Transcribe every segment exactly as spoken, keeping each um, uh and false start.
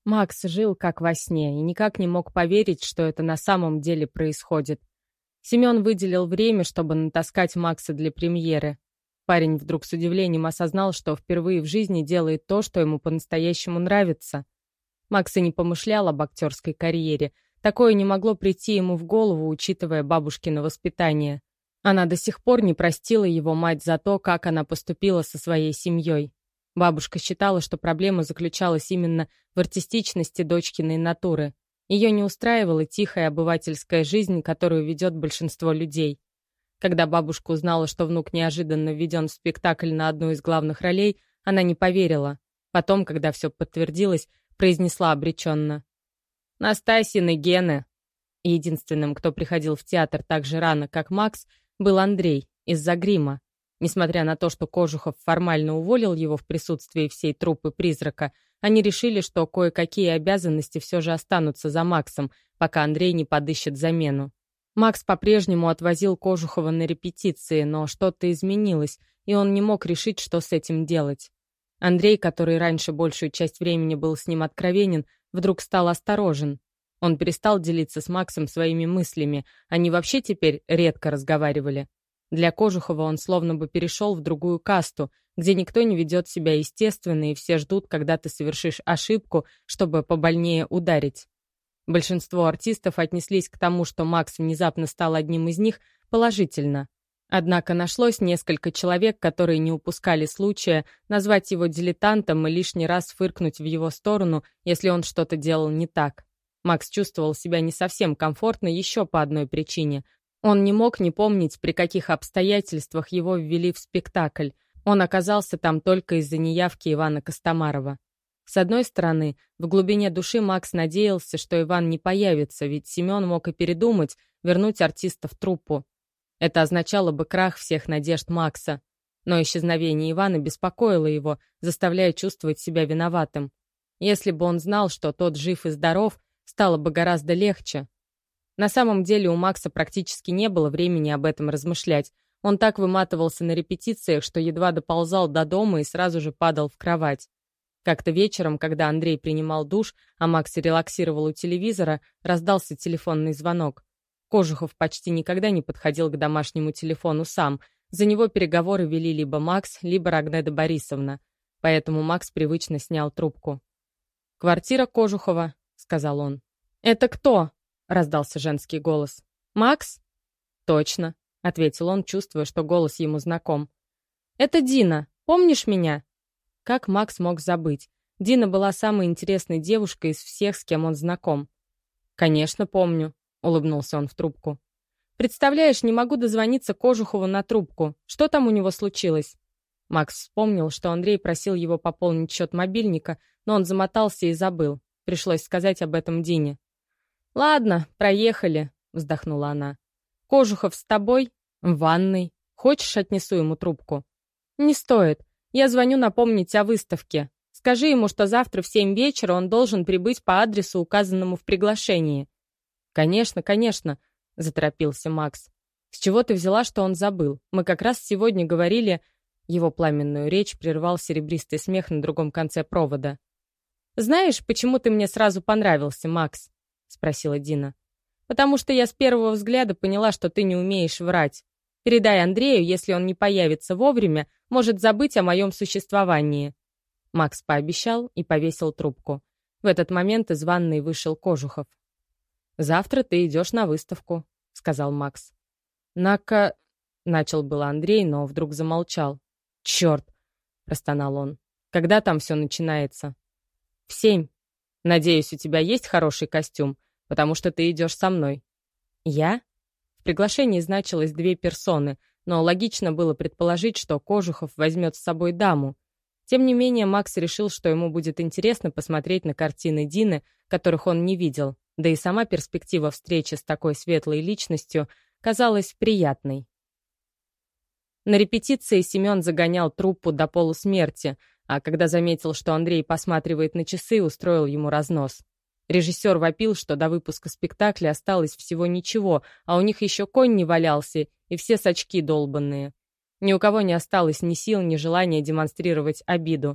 Макс жил как во сне и никак не мог поверить, что это на самом деле происходит. Семен выделил время, чтобы натаскать Макса для премьеры. Парень вдруг с удивлением осознал, что впервые в жизни делает то, что ему по-настоящему нравится. Макс и не помышлял об актерской карьере. Такое не могло прийти ему в голову, учитывая бабушкино воспитание. Она до сих пор не простила его мать за то, как она поступила со своей семьей. Бабушка считала, что проблема заключалась именно в артистичности дочкиной натуры. Ее не устраивала тихая обывательская жизнь, которую ведет большинство людей. Когда бабушка узнала, что внук неожиданно введен в спектакль на одну из главных ролей, она не поверила. Потом, когда все подтвердилось, произнесла обреченно: «Настасьины гены». Единственным, кто приходил в театр так же рано, как Макс, был Андрей, из-за грима. Несмотря на то, что Кожухов формально уволил его в присутствии всей труппы «Призрака», они решили, что кое-какие обязанности все же останутся за Максом, пока Андрей не подыщет замену. Макс по-прежнему отвозил Кожухова на репетиции, но что-то изменилось, и он не мог решить, что с этим делать. Андрей, который раньше большую часть времени был с ним откровенен, вдруг стал осторожен. Он перестал делиться с Максом своими мыслями, они вообще теперь редко разговаривали. Для Кожухова он словно бы перешел в другую касту, где никто не ведет себя естественно, и все ждут, когда ты совершишь ошибку, чтобы побольнее ударить. Большинство артистов отнеслись к тому, что Макс внезапно стал одним из них, положительно. Однако нашлось несколько человек, которые не упускали случая назвать его дилетантом и лишний раз фыркнуть в его сторону, если он что-то делал не так. Макс чувствовал себя не совсем комфортно еще по одной причине. Он не мог не помнить, при каких обстоятельствах его ввели в спектакль. Он оказался там только из-за неявки Ивана Костомарова. С одной стороны, в глубине души Макс надеялся, что Иван не появится, ведь Семен мог и передумать вернуть артиста в труппу. Это означало бы крах всех надежд Макса. Но исчезновение Ивана беспокоило его, заставляя чувствовать себя виноватым. Если бы он знал, что тот жив и здоров, стало бы гораздо легче. На самом деле у Макса практически не было времени об этом размышлять. Он так выматывался на репетициях, что едва доползал до дома и сразу же падал в кровать. Как-то вечером, когда Андрей принимал душ, а Макс релаксировал у телевизора, раздался телефонный звонок. Кожухов почти никогда не подходил к домашнему телефону сам. За него переговоры вели либо Макс, либо Рогнеда Борисовна. Поэтому Макс привычно снял трубку. «Квартира Кожухова», — сказал он. «Это кто?» — раздался женский голос. «Макс?» «Точно», — ответил он, чувствуя, что голос ему знаком. «Это Дина. Помнишь меня?» Как Макс мог забыть? Дина была самой интересной девушкой из всех, с кем он знаком. «Конечно, помню», — улыбнулся он в трубку. «Представляешь, не могу дозвониться Кожухову на трубку. Что там у него случилось?» Макс вспомнил, что Андрей просил его пополнить счет мобильника, но он замотался и забыл. Пришлось сказать об этом Дине. «Ладно, проехали», — вздохнула она. «Кожухов с тобой? В ванной. Хочешь, отнесу ему трубку?» «Не стоит. Я звоню напомнить о выставке. Скажи ему, что завтра в семь вечера он должен прибыть по адресу, указанному в приглашении». «Конечно, конечно», — заторопился Макс. «С чего ты взяла, что он забыл? Мы как раз сегодня говорили...» Его пламенную речь прервал серебристый смех на другом конце провода. «Знаешь, почему ты мне сразу понравился, Макс?» — спросила Дина. «Потому что я с первого взгляда поняла, что ты не умеешь врать. Передай Андрею, если он не появится вовремя, может забыть о моем существовании». Макс пообещал и повесил трубку. В этот момент из ванной вышел Кожухов. «Завтра ты идешь на выставку», — сказал Макс. «На-ка...» — начал было Андрей, но вдруг замолчал. «Черт!» — простонал он. «Когда там все начинается?» «В семь. Надеюсь, у тебя есть хороший костюм, потому что ты идешь со мной». «Я?» В приглашении значилось две персоны, но логично было предположить, что Кожухов возьмет с собой даму. Тем не менее, Макс решил, что ему будет интересно посмотреть на картины Дины, которых он не видел, да и сама перспектива встречи с такой светлой личностью казалась приятной. На репетиции Семен загонял труппу до полусмерти, а когда заметил, что Андрей посматривает на часы, устроил ему разнос. Режиссер вопил, что до выпуска спектакля осталось всего ничего, а у них еще конь не валялся, и все с очки долбанные. Ни у кого не осталось ни сил, ни желания демонстрировать обиду.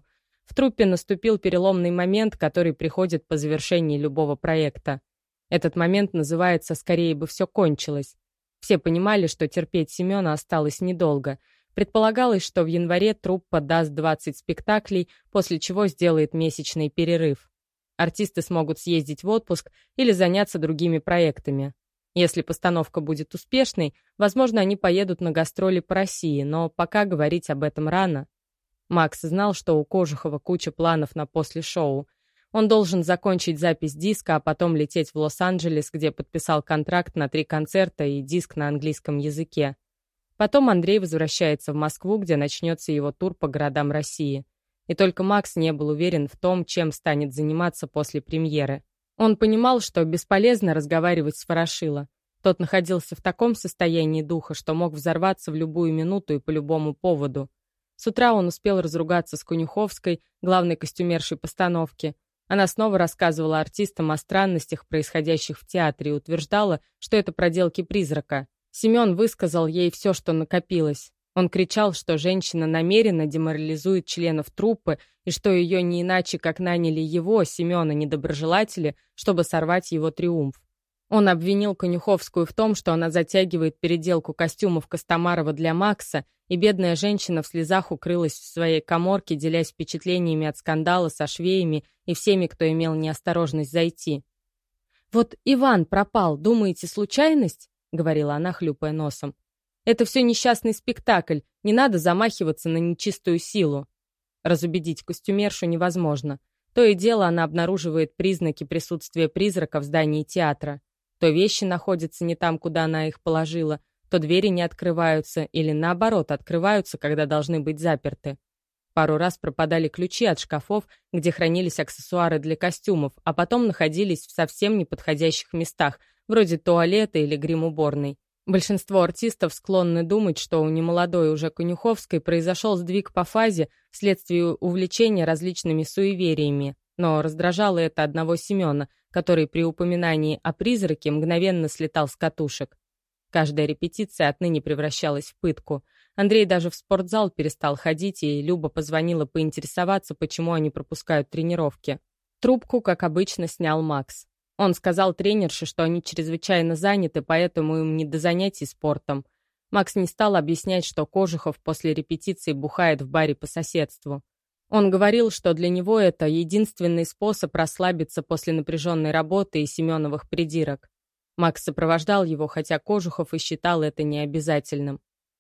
В труппе наступил переломный момент, который приходит по завершении любого проекта. Этот момент называется «скорее бы все кончилось». Все понимали, что терпеть Семена осталось недолго. Предполагалось, что в январе труппа даст двадцать спектаклей, после чего сделает месячный перерыв. Артисты смогут съездить в отпуск или заняться другими проектами. Если постановка будет успешной, возможно, они поедут на гастроли по России, но пока говорить об этом рано. Макс знал, что у Кожухова куча планов на после шоу. Он должен закончить запись диска, а потом лететь в Лос-Анджелес, где подписал контракт на три концерта и диск на английском языке. Потом Андрей возвращается в Москву, где начнется его тур по городам России. И только Макс не был уверен в том, чем станет заниматься после премьеры. Он понимал, что бесполезно разговаривать с Ворошило. Тот находился в таком состоянии духа, что мог взорваться в любую минуту и по любому поводу. С утра он успел разругаться с Конюховской, главной костюмершей постановки. Она снова рассказывала артистам о странностях, происходящих в театре, и утверждала, что это проделки призрака. Семен высказал ей все, что накопилось. Он кричал, что женщина намеренно деморализует членов труппы и что ее не иначе, как наняли его, Семена, недоброжелатели, чтобы сорвать его триумф. Он обвинил Конюховскую в том, что она затягивает переделку костюмов Костомарова для Макса, и бедная женщина в слезах укрылась в своей каморке, делясь впечатлениями от скандала со швеями и всеми, кто имел неосторожность зайти. «Вот Иван пропал, думаете, случайность?» — говорила она, хлюпая носом. «Это все несчастный спектакль, не надо замахиваться на нечистую силу». Разубедить костюмершу невозможно. То и дело она обнаруживает признаки присутствия призрака в здании театра. То вещи находятся не там, куда она их положила, то двери не открываются или, наоборот, открываются, когда должны быть заперты. Пару раз пропадали ключи от шкафов, где хранились аксессуары для костюмов, а потом находились в совсем неподходящих местах, вроде туалета или грим-уборной. Большинство артистов склонны думать, что у немолодой уже Конюховской произошел сдвиг по фазе вследствие увлечения различными суевериями, но раздражало это одного Семена, который при упоминании о призраке мгновенно слетал с катушек. Каждая репетиция отныне превращалась в пытку. Андрей даже в спортзал перестал ходить, и Люба позвонила поинтересоваться, почему они пропускают тренировки. Трубку, как обычно, снял Макс. Он сказал тренерше, что они чрезвычайно заняты, поэтому им не до занятий спортом. Макс не стал объяснять, что Кожухов после репетиции бухает в баре по соседству. Он говорил, что для него это единственный способ расслабиться после напряженной работы и Семеновых придирок. Макс сопровождал его, хотя Кожухов и считал это необязательным.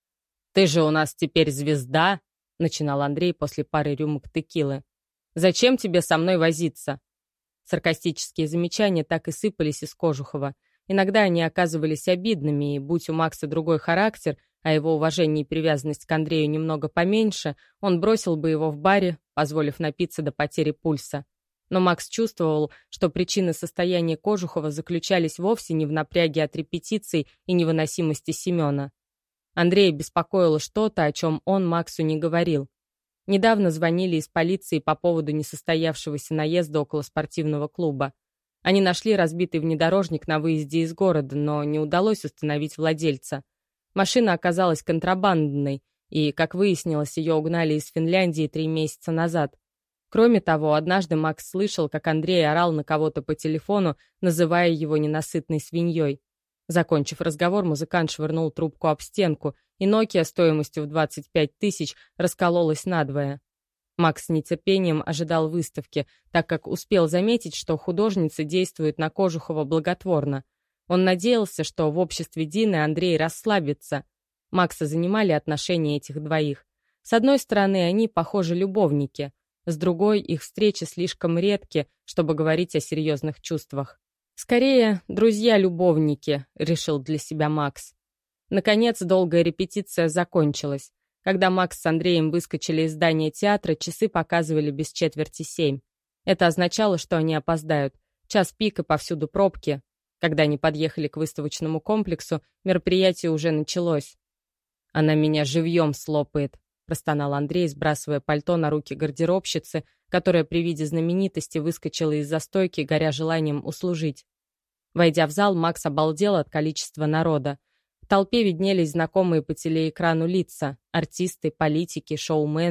«Ты же у нас теперь звезда», — начинал Андрей после пары рюмок текилы. «Зачем тебе со мной возиться?» Саркастические замечания так и сыпались из Кожухова. Иногда они оказывались обидными, и будь у Макса другой характер, а его уважение и привязанность к Андрею немного поменьше, он бросил бы его в баре, позволив напиться до потери пульса. Но Макс чувствовал, что причины состояния Кожухова заключались вовсе не в напряге от репетиций и невыносимости Семена. Андрея беспокоило что-то, о чем он Максу не говорил. Недавно звонили из полиции по поводу несостоявшегося наезда около спортивного клуба. Они нашли разбитый внедорожник на выезде из города, но не удалось установить владельца. Машина оказалась контрабандной, и, как выяснилось, ее угнали из Финляндии три месяца назад. Кроме того, однажды Макс слышал, как Андрей орал на кого-то по телефону, называя его ненасытной свиньей. Закончив разговор, музыкант швырнул трубку об стенку, и Nokia стоимостью в двадцать пять тысяч раскололась надвое. Макс с нетерпением ожидал выставки, так как успел заметить, что художница действует на Кожухова благотворно. Он надеялся, что в обществе Дины Андрей расслабится. Макса занимали отношения этих двоих. С одной стороны, они, похоже, любовники. С другой, их встречи слишком редки, чтобы говорить о серьезных чувствах. «Скорее, друзья-любовники», — решил для себя Макс. Наконец, долгая репетиция закончилась. Когда Макс с Андреем выскочили из здания театра, часы показывали без четверти семь. Это означало, что они опоздают. Час пик и повсюду пробки. Когда они подъехали к выставочному комплексу, мероприятие уже началось. «Она меня живьем слопает», — простонал Андрей, сбрасывая пальто на руки гардеробщицы, которая при виде знаменитости выскочила из-за стойки, горя желанием услужить. Войдя в зал, Макс обалдел от количества народа. В толпе виднелись знакомые по телеэкрану лица — артисты, политики, шоумены,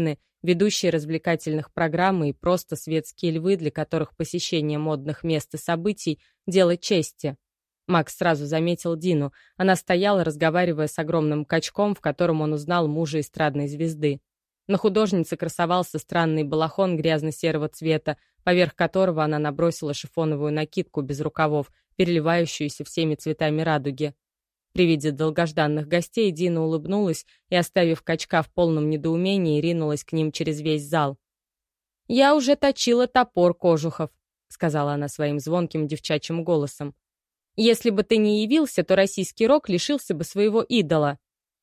Ведущие развлекательных программ и просто светские львы, для которых посещение модных мест и событий — дело чести. Макс сразу заметил Дину. Она стояла, разговаривая с огромным качком, в котором он узнал мужа эстрадной звезды. На художнице красовался странный балахон грязно-серого цвета, поверх которого она набросила шифоновую накидку без рукавов, переливающуюся всеми цветами радуги. При виде долгожданных гостей Дина улыбнулась и, оставив качка в полном недоумении, ринулась к ним через весь зал. «Я уже точила топор, Кожухов», — сказала она своим звонким девчачьим голосом. «Если бы ты не явился, то российский рок лишился бы своего идола».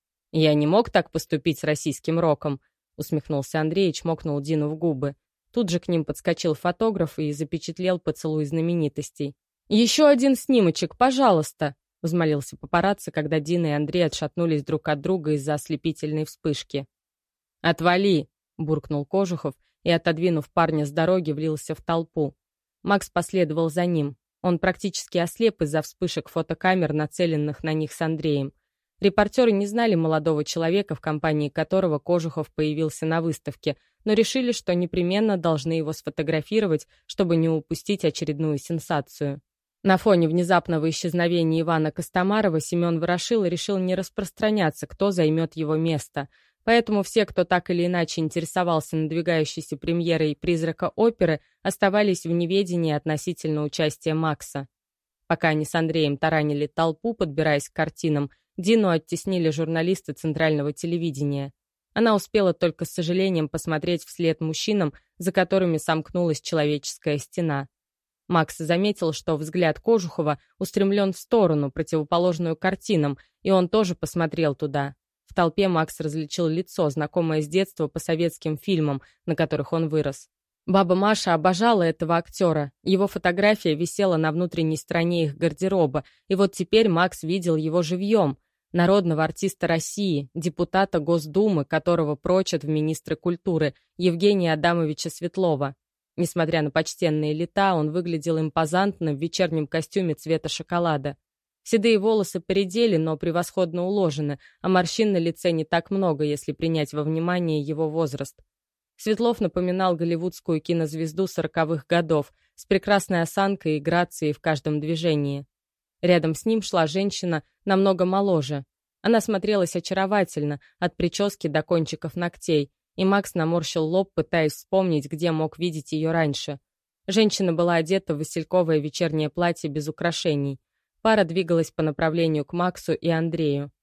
«Я не мог так поступить с российским роком», — усмехнулся Андрей и чмокнул Дину в губы. Тут же к ним подскочил фотограф и запечатлел поцелуй знаменитостей. «Еще один снимочек, пожалуйста», — взмолился папарацци, когда Дина и Андрей отшатнулись друг от друга из-за ослепительной вспышки. «Отвали!» — буркнул Кожухов и, отодвинув парня с дороги, влился в толпу. Макс последовал за ним. Он практически ослеп из-за вспышек фотокамер, нацеленных на них с Андреем. Репортеры не знали молодого человека, в компании которого Кожухов появился на выставке, но решили, что непременно должны его сфотографировать, чтобы не упустить очередную сенсацию. На фоне внезапного исчезновения Ивана Костомарова Семен Ворошилов решил не распространяться, кто займет его место. Поэтому все, кто так или иначе интересовался надвигающейся премьерой «Призрака оперы», оставались в неведении относительно участия Макса. Пока они с Андреем таранили толпу, подбираясь к картинам, Дину оттеснили журналисты центрального телевидения. Она успела только с сожалением посмотреть вслед мужчинам, за которыми сомкнулась человеческая стена. Макс заметил, что взгляд Кожухова устремлен в сторону, противоположную картинам, и он тоже посмотрел туда. В толпе Макс различил лицо, знакомое с детства по советским фильмам, на которых он вырос. Баба Маша обожала этого актера. Его фотография висела на внутренней стороне их гардероба, и вот теперь Макс видел его живьем. Народного артиста России, депутата Госдумы, которого прочат в министры культуры, Евгения Адамовича Светлова. Несмотря на почтенные лета, он выглядел импозантно в вечернем костюме цвета шоколада. Седые волосы поредели, но превосходно уложены, а морщин на лице не так много, если принять во внимание его возраст. Светлов напоминал голливудскую кинозвезду сороковых годов, с прекрасной осанкой и грацией в каждом движении. Рядом с ним шла женщина намного моложе. Она смотрелась очаровательно, от прически до кончиков ногтей, и Макс наморщил лоб, пытаясь вспомнить, где мог видеть ее раньше. Женщина была одета в васильковое вечернее платье без украшений. Пара двигалась по направлению к Максу и Андрею.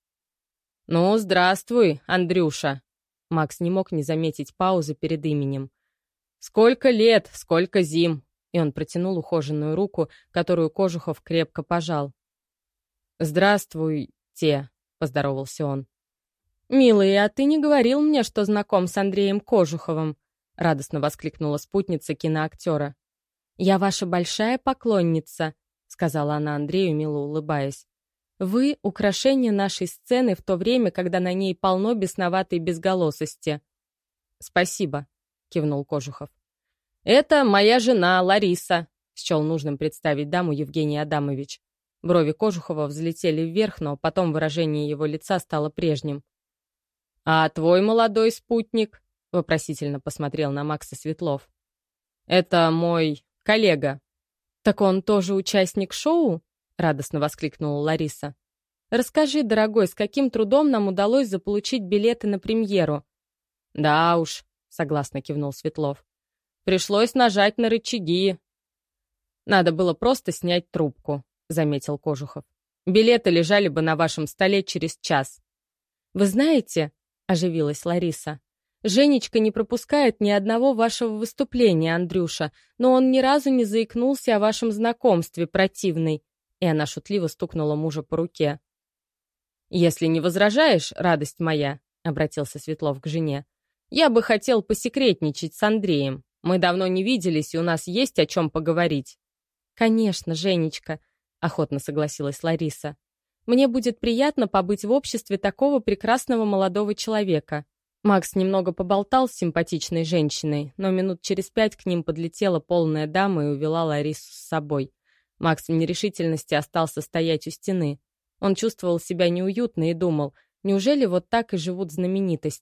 «Ну, здравствуй, Андрюша!» Макс не мог не заметить паузы перед именем. «Сколько лет, сколько зим!» И он протянул ухоженную руку, которую Кожухов крепко пожал. «Здравствуйте!» — поздоровался он. «Милый, а ты не говорил мне, что знаком с Андреем Кожуховым?» — радостно воскликнула спутница киноактера. «Я ваша большая поклонница», — сказала она Андрею, мило улыбаясь. «Вы — украшение нашей сцены в то время, когда на ней полно бесноватой безголосости». «Спасибо», — кивнул Кожухов. «Это моя жена, Лариса», — счел нужным представить даму Евгений Адамович. Брови Кожухова взлетели вверх, но потом выражение его лица стало прежним. «А твой молодой спутник?» — вопросительно посмотрел на Макса Светлов. «Это мой коллега». «Так он тоже участник шоу?» — радостно воскликнула Лариса. «Расскажи, дорогой, с каким трудом нам удалось заполучить билеты на премьеру?» «Да уж», — согласно кивнул Светлов. «Пришлось нажать на рычаги». «Надо было просто снять трубку», — заметил Кожухов. «Билеты лежали бы на вашем столе через час». «Вы знаете», — оживилась Лариса, «Женечка не пропускает ни одного вашего выступления, Андрюша, но он ни разу не заикнулся о вашем знакомстве, противный». И она шутливо стукнула мужа по руке. «Если не возражаешь, радость моя», — обратился Светлов к жене, «я бы хотел посекретничать с Андреем. Мы давно не виделись, и у нас есть о чем поговорить». «Конечно, Женечка», — охотно согласилась Лариса. «Мне будет приятно побыть в обществе такого прекрасного молодого человека». Макс немного поболтал с симпатичной женщиной, но минут через пять к ним подлетела полная дама и увела Ларису с собой. Макс в нерешительности остался стоять у стены. Он чувствовал себя неуютно и думал, неужели вот так и живут знаменитости?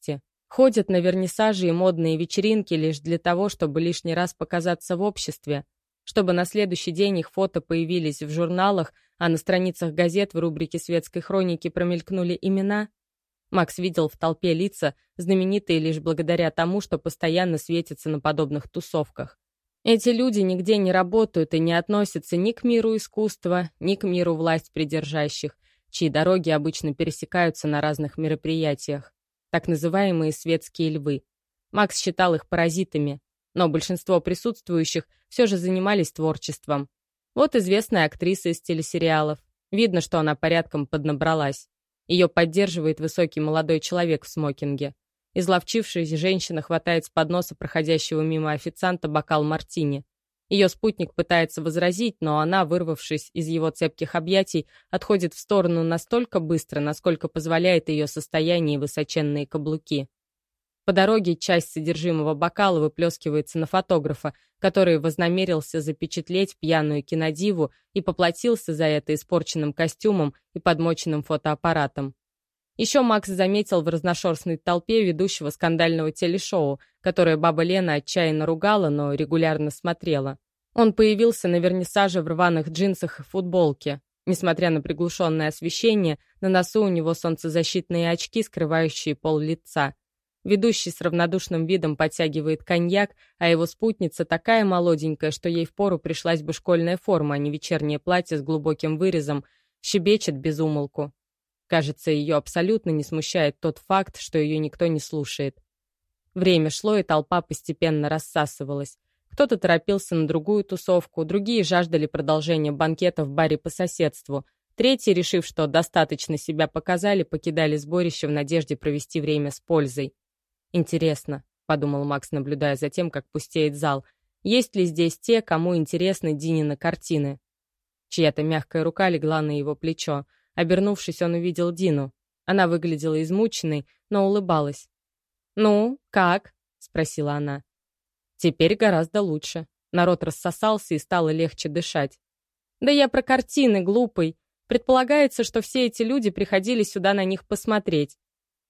Ходят на вернисажи и модные вечеринки лишь для того, чтобы лишний раз показаться в обществе, чтобы на следующий день их фото появились в журналах, а на страницах газет в рубрике «Светской хроники» промелькнули имена. Макс видел в толпе лица, знаменитые лишь благодаря тому, что постоянно светятся на подобных тусовках. Эти люди нигде не работают и не относятся ни к миру искусства, ни к миру власть придержащих, чьи дороги обычно пересекаются на разных мероприятиях. Так называемые светские львы. Макс считал их паразитами, но большинство присутствующих все же занимались творчеством. Вот известная актриса из телесериалов. Видно, что она порядком поднабралась. Ее поддерживает высокий молодой человек в смокинге. Изловчившаяся женщина хватает с подноса проходящего мимо официанта бокал мартини. Ее спутник пытается возразить, но она, вырвавшись из его цепких объятий, отходит в сторону настолько быстро, насколько позволяет ее состояние и высоченные каблуки. По дороге часть содержимого бокала выплескивается на фотографа, который вознамерился запечатлеть пьяную кинодиву и поплатился за это испорченным костюмом и подмоченным фотоаппаратом. Еще Макс заметил в разношерстной толпе ведущего скандального телешоу, которое баба Лена отчаянно ругала, но регулярно смотрела. Он появился на вернисаже в рваных джинсах и футболке. Несмотря на приглушенное освещение, на носу у него солнцезащитные очки, скрывающие пол лица. Ведущий с равнодушным видом подтягивает коньяк, а его спутница такая молоденькая, что ей впору пришлась бы школьная форма, а не вечернее платье с глубоким вырезом, щебечет без умолку. Кажется, ее абсолютно не смущает тот факт, что ее никто не слушает. Время шло, и толпа постепенно рассасывалась. Кто-то торопился на другую тусовку, другие жаждали продолжения банкета в баре по соседству. Третьи, решив, что достаточно себя показали, покидали сборище в надежде провести время с пользой. «Интересно», — подумал Макс, наблюдая за тем, как пустеет зал, «есть ли здесь те, кому интересны Динины картины?» Чья-то мягкая рука легла на его плечо. Обернувшись, он увидел Дину. Она выглядела измученной, но улыбалась. «Ну, как?» — спросила она. «Теперь гораздо лучше». Народ рассосался и стало легче дышать. «Да я про картины, глупый. Предполагается, что все эти люди приходили сюда на них посмотреть.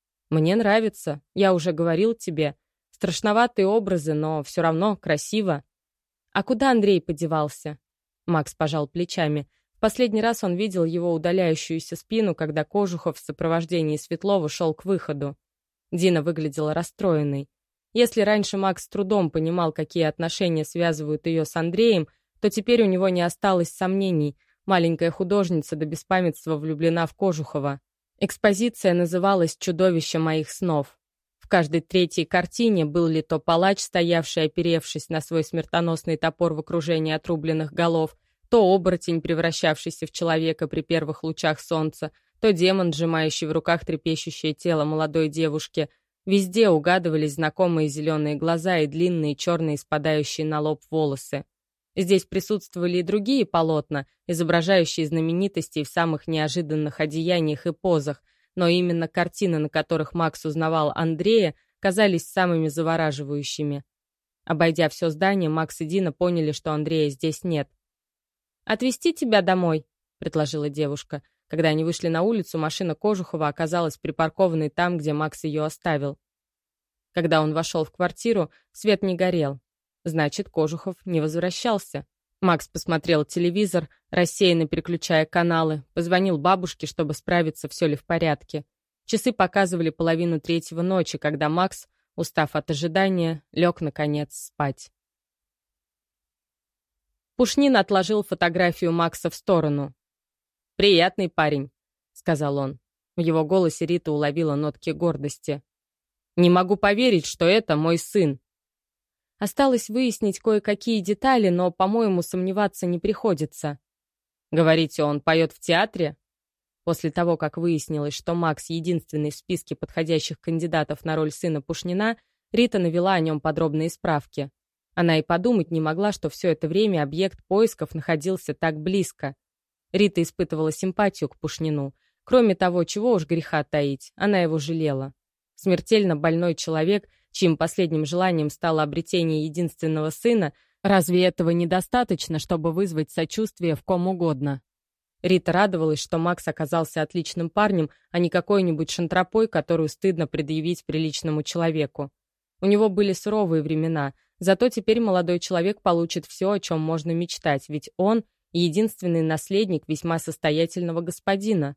Мне нравится, я уже говорил тебе. Страшноватые образы, но все равно красиво». «А куда Андрей подевался?» Макс пожал плечами. В последний раз он видел его удаляющуюся спину, когда Кожухов в сопровождении Светлова шел к выходу. Дина выглядела расстроенной. Если раньше Макс с трудом понимал, какие отношения связывают ее с Андреем, то теперь у него не осталось сомнений. Маленькая художница до беспамятства влюблена в Кожухова. Экспозиция называлась «Чудовище моих снов». В каждой третьей картине был ли то палач, стоявший, оперевшись на свой смертоносный топор в окружении отрубленных голов, то оборотень, превращавшийся в человека при первых лучах солнца, то демон, сжимающий в руках трепещущее тело молодой девушки. Везде угадывались знакомые зеленые глаза и длинные черные спадающие на лоб волосы. Здесь присутствовали и другие полотна, изображающие знаменитостей в самых неожиданных одеяниях и позах, но именно картины, на которых Макс узнавал Андрея, казались самыми завораживающими. Обойдя все здание, Макс и Дина поняли, что Андрея здесь нет. «Отвезти тебя домой», — предложила девушка. Когда они вышли на улицу, машина Кожухова оказалась припаркованной там, где Макс ее оставил. Когда он вошел в квартиру, свет не горел. Значит, Кожухов не возвращался. Макс посмотрел телевизор, рассеянно переключая каналы, позвонил бабушке, чтобы справиться, все ли в порядке. Часы показывали половину третьего ночи, когда Макс, устав от ожидания, лег, наконец, спать. Пушнин отложил фотографию Макса в сторону. «Приятный парень», — сказал он. В его голосе Рита уловила нотки гордости. «Не могу поверить, что это мой сын». Осталось выяснить кое-какие детали, но, по-моему, сомневаться не приходится. «Говорите, он поет в театре?» После того, как выяснилось, что Макс единственный в списке подходящих кандидатов на роль сына Пушнина, Рита навела о нем подробные справки. Она и подумать не могла, что все это время объект поисков находился так близко. Рита испытывала симпатию к Пушнину. Кроме того, чего уж греха таить, она его жалела. Смертельно больной человек, чьим последним желанием стало обретение единственного сына, разве этого недостаточно, чтобы вызвать сочувствие в ком угодно? Рита радовалась, что Макс оказался отличным парнем, а не какой-нибудь шантропой, которую стыдно предъявить приличному человеку. У него были суровые времена, зато теперь молодой человек получит все, о чем можно мечтать, ведь он — единственный наследник весьма состоятельного господина.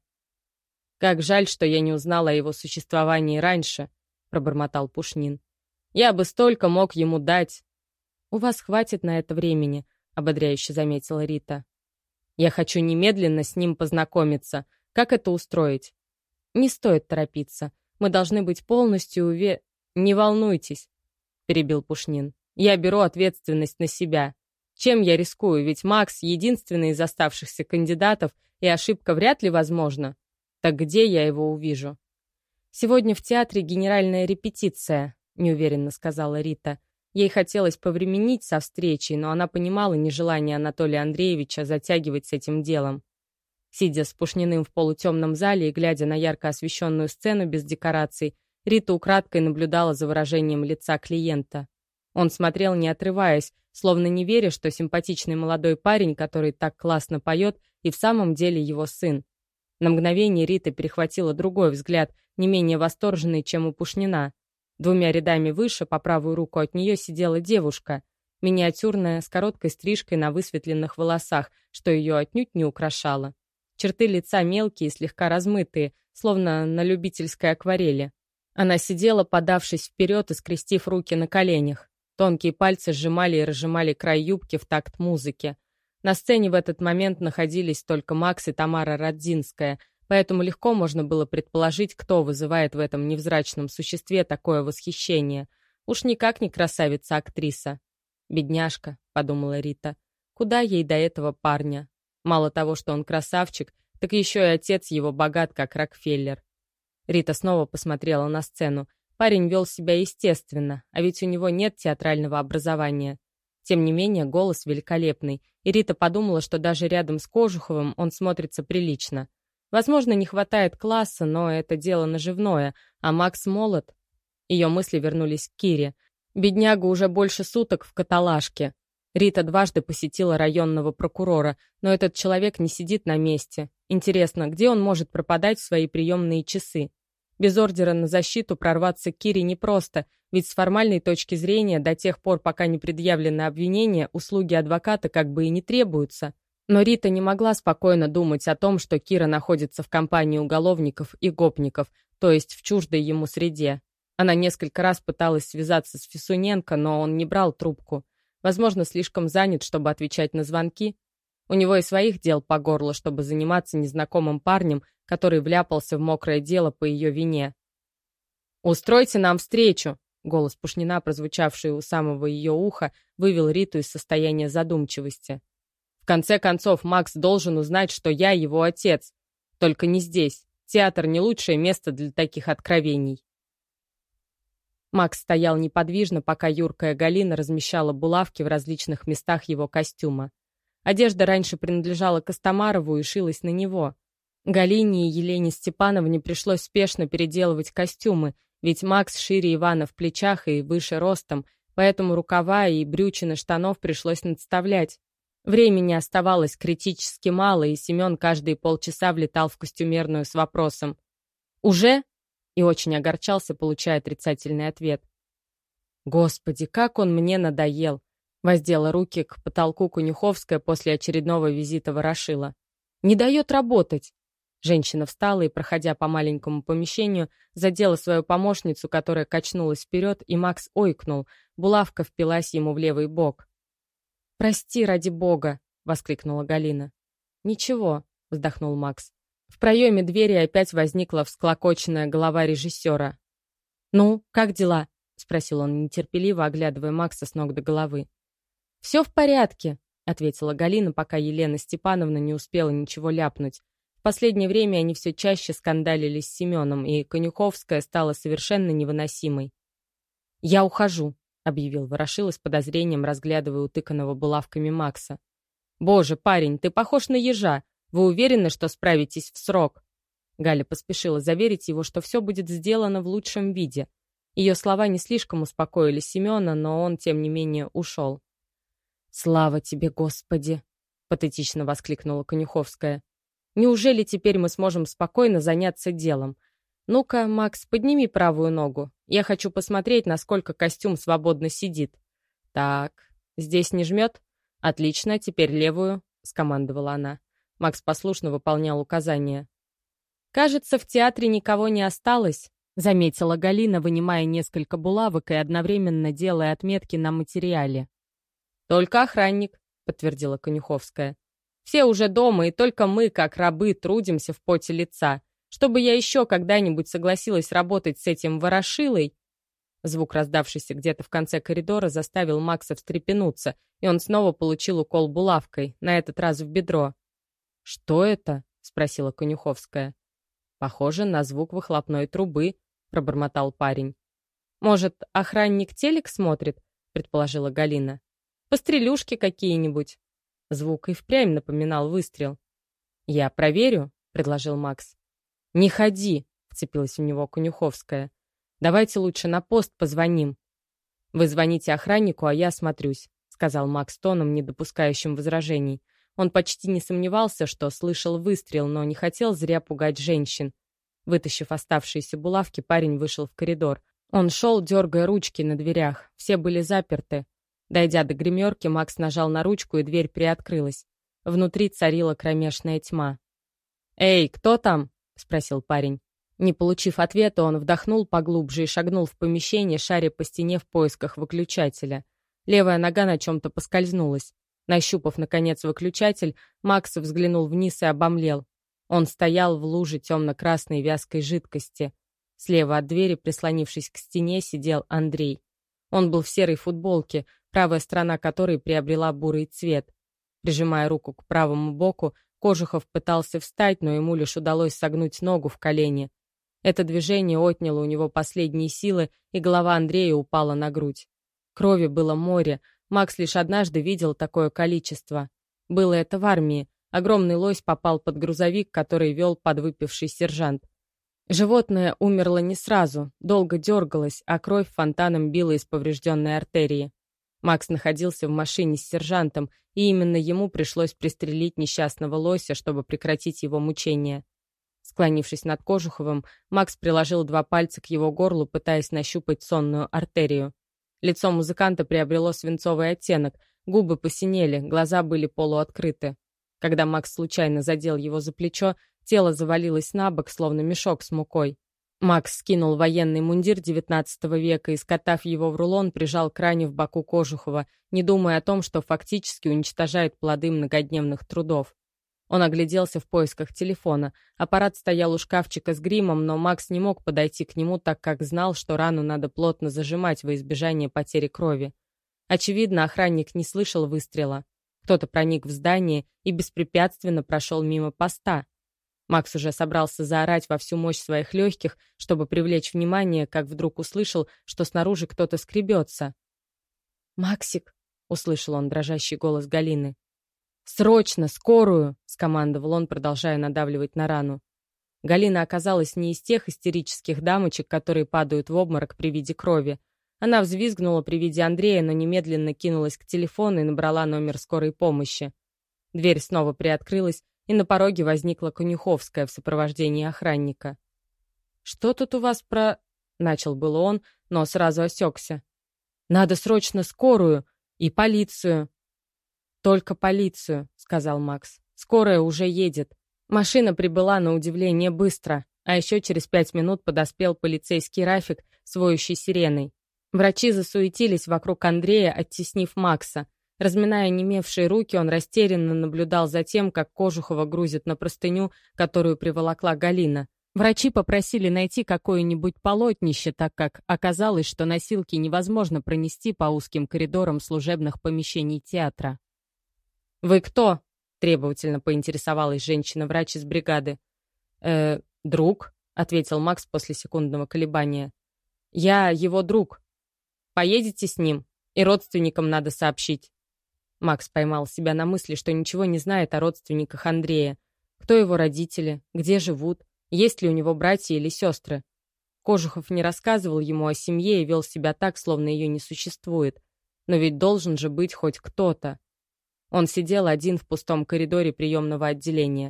«Как жаль, что я не узнала о его существовании раньше», — пробормотал Пушнин. «Я бы столько мог ему дать». «У вас хватит на это времени», — ободряюще заметила Рита. «Я хочу немедленно с ним познакомиться. Как это устроить?» «Не стоит торопиться. Мы должны быть полностью уве...» «Не волнуйтесь», — перебил Пушнин. «Я беру ответственность на себя. Чем я рискую? Ведь Макс — единственный из оставшихся кандидатов, и ошибка вряд ли возможна. Так где я его увижу?» «Сегодня в театре генеральная репетиция», — неуверенно сказала Рита. Ей хотелось повременить со встречей, но она понимала нежелание Анатолия Андреевича затягивать с этим делом. Сидя с Пушниным в полутемном зале и глядя на ярко освещенную сцену без декораций, Рита украдкой наблюдала за выражением лица клиента. Он смотрел, не отрываясь, словно не веря, что симпатичный молодой парень, который так классно поет, и в самом деле его сын. На мгновение Рита перехватила другой взгляд, не менее восторженный, чем у Пушнина. Двумя рядами выше, по правую руку от нее, сидела девушка, миниатюрная, с короткой стрижкой на высветленных волосах, что ее отнюдь не украшало. Черты лица мелкие и слегка размытые, словно на любительской акварели. Она сидела, подавшись вперед и скрестив руки на коленях. Тонкие пальцы сжимали и разжимали край юбки в такт музыки. На сцене в этот момент находились только Макс и Тамара Родзинская, поэтому легко можно было предположить, кто вызывает в этом невзрачном существе такое восхищение. Уж никак не красавица-актриса. «Бедняжка», — подумала Рита, — «куда ей до этого парня? Мало того, что он красавчик, так еще и отец его богат, как Рокфеллер». Рита снова посмотрела на сцену. Парень вел себя естественно, а ведь у него нет театрального образования. Тем не менее, голос великолепный, и Рита подумала, что даже рядом с Кожуховым он смотрится прилично. Возможно, не хватает класса, но это дело наживное, а Макс молод. Ее мысли вернулись к Кире. Бедняга уже больше суток в каталажке. Рита дважды посетила районного прокурора, но этот человек не сидит на месте. Интересно, где он может пропадать в свои приемные часы? Без ордера на защиту прорваться к Кире непросто, ведь с формальной точки зрения, до тех пор, пока не предъявлено обвинение, услуги адвоката как бы и не требуются. Но Рита не могла спокойно думать о том, что Кира находится в компании уголовников и гопников, то есть в чуждой ему среде. Она несколько раз пыталась связаться с Фисуненко, но он не брал трубку. Возможно, слишком занят, чтобы отвечать на звонки. У него и своих дел по горло, чтобы заниматься незнакомым парнем, который вляпался в мокрое дело по ее вине. «Устройте нам встречу!» Голос Пушнина, прозвучавший у самого ее уха, вывел Риту из состояния задумчивости. «В конце концов, Макс должен узнать, что я его отец. Только не здесь. Театр — не лучшее место для таких откровений». Макс стоял неподвижно, пока юркая Галина размещала булавки в различных местах его костюма. Одежда раньше принадлежала Костомарову и шилась на него. Галине и Елене Степановне пришлось спешно переделывать костюмы, ведь Макс шире Ивана в плечах и выше ростом, поэтому рукава и брючины штанов пришлось надставлять. Времени оставалось критически мало, и Семен каждые полчаса влетал в костюмерную с вопросом «Уже?» и очень огорчался, получая отрицательный ответ. «Господи, как он мне надоел!» воздела руки к потолку Конюховская после очередного визита Ворошила. «Не дает работать!» Женщина встала и, проходя по маленькому помещению, задела свою помощницу, которая качнулась вперед, и Макс ойкнул. Булавка впилась ему в левый бок. «Прости, ради бога!» — воскликнула Галина. «Ничего», — вздохнул Макс. В проеме двери опять возникла всклокоченная голова режиссера. «Ну, как дела?» — спросил он нетерпеливо, оглядывая Макса с ног до головы. «Все в порядке», — ответила Галина, пока Елена Степановна не успела ничего ляпнуть. В последнее время они все чаще скандалили с Семеном, и Конюховская стала совершенно невыносимой. «Я ухожу», — объявил Ворошилов с подозрением, разглядывая утыканного булавками Макса. «Боже, парень, ты похож на ежа. Вы уверены, что справитесь в срок?» Галя поспешила заверить его, что все будет сделано в лучшем виде. Ее слова не слишком успокоили Семена, но он, тем не менее, ушел. «Слава тебе, Господи!» — патетично воскликнула Конюховская. Неужели теперь мы сможем спокойно заняться делом? Ну-ка, Макс, подними правую ногу. Я хочу посмотреть, насколько костюм свободно сидит. Так, здесь не жмет? Отлично, теперь левую, скомандовала она. Макс послушно выполнял указания. «Кажется, в театре никого не осталось», — заметила Галина, вынимая несколько булавок и одновременно делая отметки на материале. «Только охранник», — подтвердила Конюховская. «Все уже дома, и только мы, как рабы, трудимся в поте лица. Чтобы я еще когда-нибудь согласилась работать с этим ворошилой...» Звук, раздавшийся где-то в конце коридора, заставил Макса встрепенуться, и он снова получил укол булавкой, на этот раз в бедро. «Что это?» — спросила Конюховская. «Похоже на звук выхлопной трубы», — пробормотал парень. «Может, охранник телек смотрит?» — предположила Галина. «Пострелюшки какие-нибудь». Звук и впрямь напоминал выстрел. «Я проверю», — предложил Макс. «Не ходи», — вцепилась в него Конюховская. «Давайте лучше на пост позвоним». «Вы звоните охраннику, а я осмотрюсь», — сказал Макс тоном, не допускающим возражений. Он почти не сомневался, что слышал выстрел, но не хотел зря пугать женщин. Вытащив оставшиеся булавки, парень вышел в коридор. Он шел, дергая ручки на дверях. Все были заперты. Дойдя до гримерки, Макс нажал на ручку, и дверь приоткрылась. Внутри царила кромешная тьма. «Эй, кто там?» — спросил парень. Не получив ответа, он вдохнул поглубже и шагнул в помещение, шаря по стене в поисках выключателя. Левая нога на чем-то поскользнулась. Нащупав, наконец, выключатель, Макс взглянул вниз и обомлел. Он стоял в луже темно-красной вязкой жидкости. Слева от двери, прислонившись к стене, сидел Андрей. Он был в серой футболке, правая сторона которой приобрела бурый цвет. Прижимая руку к правому боку, Кожухов пытался встать, но ему лишь удалось согнуть ногу в колени. Это движение отняло у него последние силы, и голова Андрея упала на грудь. Крови было море. Макс лишь однажды видел такое количество. Было это в армии. Огромный лось попал под грузовик, который вел подвыпивший сержант. Животное умерло не сразу, долго дергалось, а кровь фонтаном била из поврежденной артерии. Макс находился в машине с сержантом, и именно ему пришлось пристрелить несчастного лося, чтобы прекратить его мучения. Склонившись над Кожуховым, Макс приложил два пальца к его горлу, пытаясь нащупать сонную артерию. Лицо музыканта приобрело свинцовый оттенок, губы посинели, глаза были полуоткрыты. Когда Макс случайно задел его за плечо, тело завалилось на бок, словно мешок с мукой. Макс скинул военный мундир девятнадцатого века и, скатав его в рулон, прижал к ране в боку Кожухова, не думая о том, что фактически уничтожает плоды многодневных трудов. Он огляделся в поисках телефона. Аппарат стоял у шкафчика с гримом, но Макс не мог подойти к нему, так как знал, что рану надо плотно зажимать во избежание потери крови. Очевидно, охранник не слышал выстрела. Кто-то проник в здание и беспрепятственно прошел мимо поста. Макс уже собрался заорать во всю мощь своих легких, чтобы привлечь внимание, как вдруг услышал, что снаружи кто-то скребется. «Максик!» — услышал он дрожащий голос Галины. «Срочно! Скорую!» — скомандовал он, продолжая надавливать на рану. Галина оказалась не из тех истерических дамочек, которые падают в обморок при виде крови. Она взвизгнула при виде Андрея, но немедленно кинулась к телефону и набрала номер скорой помощи. Дверь снова приоткрылась, и на пороге возникла Конюховская в сопровождении охранника. «Что тут у вас про...» — начал было он, но сразу осекся. «Надо срочно скорую и полицию». «Только полицию», — сказал Макс. «Скорая уже едет». Машина прибыла на удивление быстро, а еще через пять минут подоспел полицейский Рафик с воющей сиреной. Врачи засуетились вокруг Андрея, оттеснив Макса. Разминая онемевшие руки, он растерянно наблюдал за тем, как Кожухова грузят на простыню, которую приволокла Галина. Врачи попросили найти какое-нибудь полотнище, так как оказалось, что носилки невозможно пронести по узким коридорам служебных помещений театра. «Вы кто?» — требовательно поинтересовалась женщина-врач из бригады. «Э, друг», — ответил Макс после секундного колебания. «Я его друг. Поедете с ним? И родственникам надо сообщить». Макс поймал себя на мысли, что ничего не знает о родственниках Андрея. Кто его родители, где живут, есть ли у него братья или сестры. Кожухов не рассказывал ему о семье и вел себя так, словно ее не существует. Но ведь должен же быть хоть кто-то. Он сидел один в пустом коридоре приемного отделения.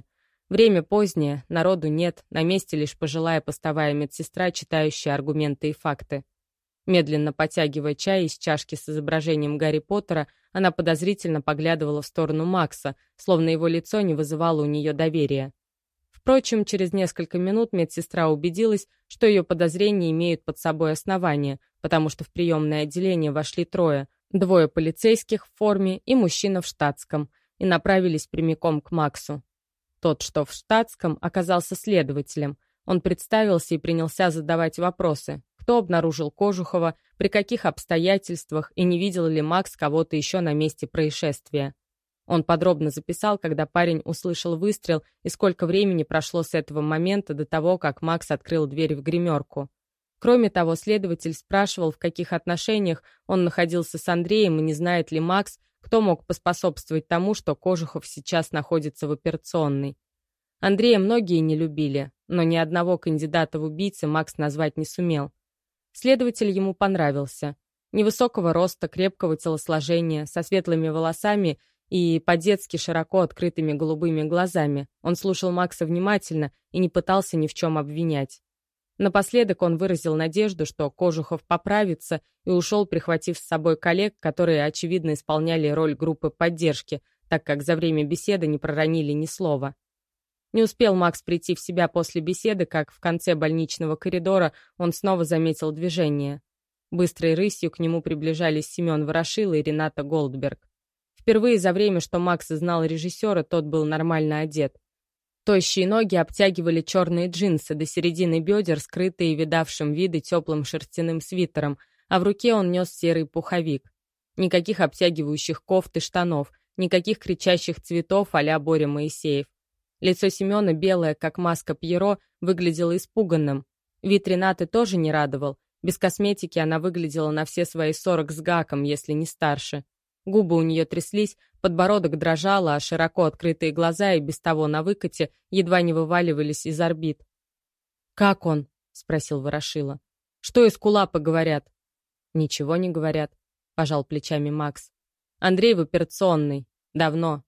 Время позднее, народу нет, на месте лишь пожилая постовая медсестра, читающая аргументы и факты. Медленно потягивая чай из чашки с изображением Гарри Поттера, она подозрительно поглядывала в сторону Макса, словно его лицо не вызывало у нее доверия. Впрочем, через несколько минут медсестра убедилась, что ее подозрения имеют под собой основания, потому что в приемное отделение вошли трое, двое полицейских в форме и мужчина в штатском, и направились прямиком к Максу. Тот, что в штатском, оказался следователем. Он представился и принялся задавать вопросы. Кто обнаружил Кожухова, при каких обстоятельствах и не видел ли Макс кого-то еще на месте происшествия. Он подробно записал, когда парень услышал выстрел и сколько времени прошло с этого момента до того, как Макс открыл дверь в гримерку. Кроме того, следователь спрашивал, в каких отношениях он находился с Андреем и не знает ли Макс, кто мог поспособствовать тому, что Кожухов сейчас находится в операционной. Андрея многие не любили, но ни одного кандидата в убийцы Макс назвать не сумел. Следователь ему понравился. Невысокого роста, крепкого телосложения, со светлыми волосами и по-детски широко открытыми голубыми глазами. Он слушал Макса внимательно и не пытался ни в чем обвинять. Напоследок он выразил надежду, что Кожухов поправится, и ушел, прихватив с собой коллег, которые, очевидно, исполняли роль группы поддержки, так как за время беседы не проронили ни слова. Не успел Макс прийти в себя после беседы, как в конце больничного коридора он снова заметил движение. Быстрой рысью к нему приближались Семен Ворошилов и Рената Голдберг. Впервые за время, что Макс знал режиссера, тот был нормально одет. Тощие ноги обтягивали черные джинсы, до середины бедер, скрытые видавшим виды теплым шерстяным свитером, а в руке он нес серый пуховик. Никаких обтягивающих кофт и штанов, никаких кричащих цветов а-ля Боря Моисеев. Лицо Семена, белое, как маска Пьеро, выглядело испуганным. Вид Ренаты тоже не радовал. Без косметики она выглядела на все свои сорок с гаком, если не старше. Губы у нее тряслись, подбородок дрожал, а широко открытые глаза и без того на выкате едва не вываливались из орбит. «Как он?» — спросил Ворошилов. «Что из кулапа говорят?» «Ничего не говорят», — пожал плечами Макс. «Андрей в операционной. Давно».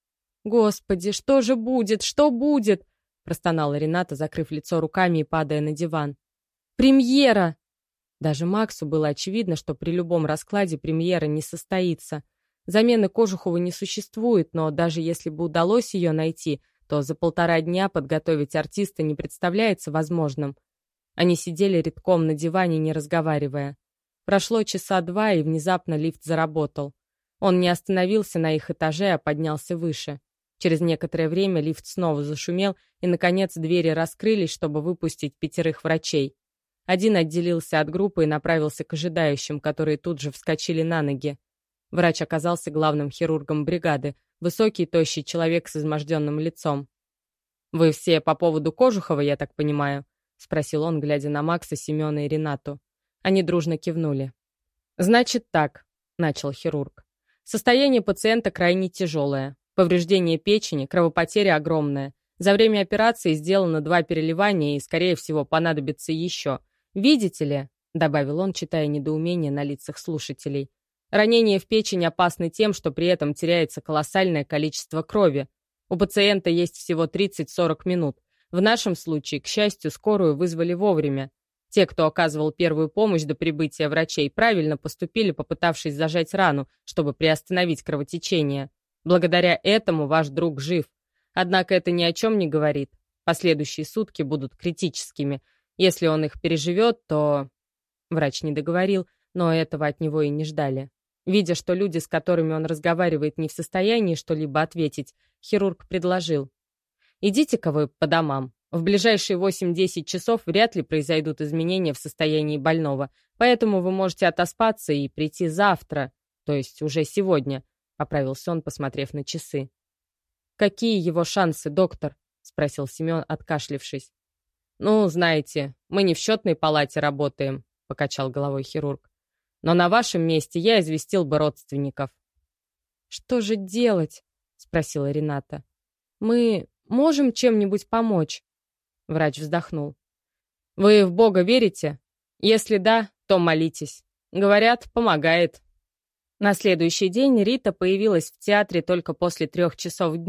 «Господи, что же будет? Что будет?» — простонала Рената, закрыв лицо руками и падая на диван. «Премьера!» Даже Максу было очевидно, что при любом раскладе премьера не состоится. Замены Кожухова не существует, но даже если бы удалось ее найти, то за полтора дня подготовить артиста не представляется возможным. Они сидели редком на диване, не разговаривая. Прошло часа два, и внезапно лифт заработал. Он не остановился на их этаже, а поднялся выше. Через некоторое время лифт снова зашумел, и, наконец, двери раскрылись, чтобы выпустить пятерых врачей. Один отделился от группы и направился к ожидающим, которые тут же вскочили на ноги. Врач оказался главным хирургом бригады, высокий, тощий человек с изможденным лицом. «Вы все по поводу Кожухова, я так понимаю?» — спросил он, глядя на Макса, Семена и Ренату. Они дружно кивнули. «Значит так», — начал хирург. «Состояние пациента крайне тяжелое. Повреждение печени, кровопотеря огромная. За время операции сделано два переливания и, скорее всего, понадобится еще. Видите ли, — добавил он, читая недоумение на лицах слушателей, — ранения в печень опасны тем, что при этом теряется колоссальное количество крови. У пациента есть всего тридцать-сорок минут. В нашем случае, к счастью, скорую вызвали вовремя. Те, кто оказывал первую помощь до прибытия врачей, правильно поступили, попытавшись зажать рану, чтобы приостановить кровотечение. Благодаря этому ваш друг жив. Однако это ни о чем не говорит. Последующие сутки будут критическими. Если он их переживет, то...» Врач не договорил, но этого от него и не ждали. Видя, что люди, с которыми он разговаривает, не в состоянии что-либо ответить, хирург предложил: «Идите-ка вы по домам. В ближайшие восемь-десять часов вряд ли произойдут изменения в состоянии больного, поэтому вы можете отоспаться и прийти завтра, то есть уже сегодня», — поправился он, посмотрев на часы. «Какие его шансы, доктор?» — спросил Семен, откашлившись. «Ну, знаете, мы не в счетной палате работаем», — покачал головой хирург. «Но на вашем месте я известил бы родственников». «Что же делать?» — спросила Рената. «Мы можем чем-нибудь помочь?» Врач вздохнул. «Вы в Бога верите? Если да, то молитесь. Говорят, помогает». На следующий день Рита появилась в театре только после трех часов дня.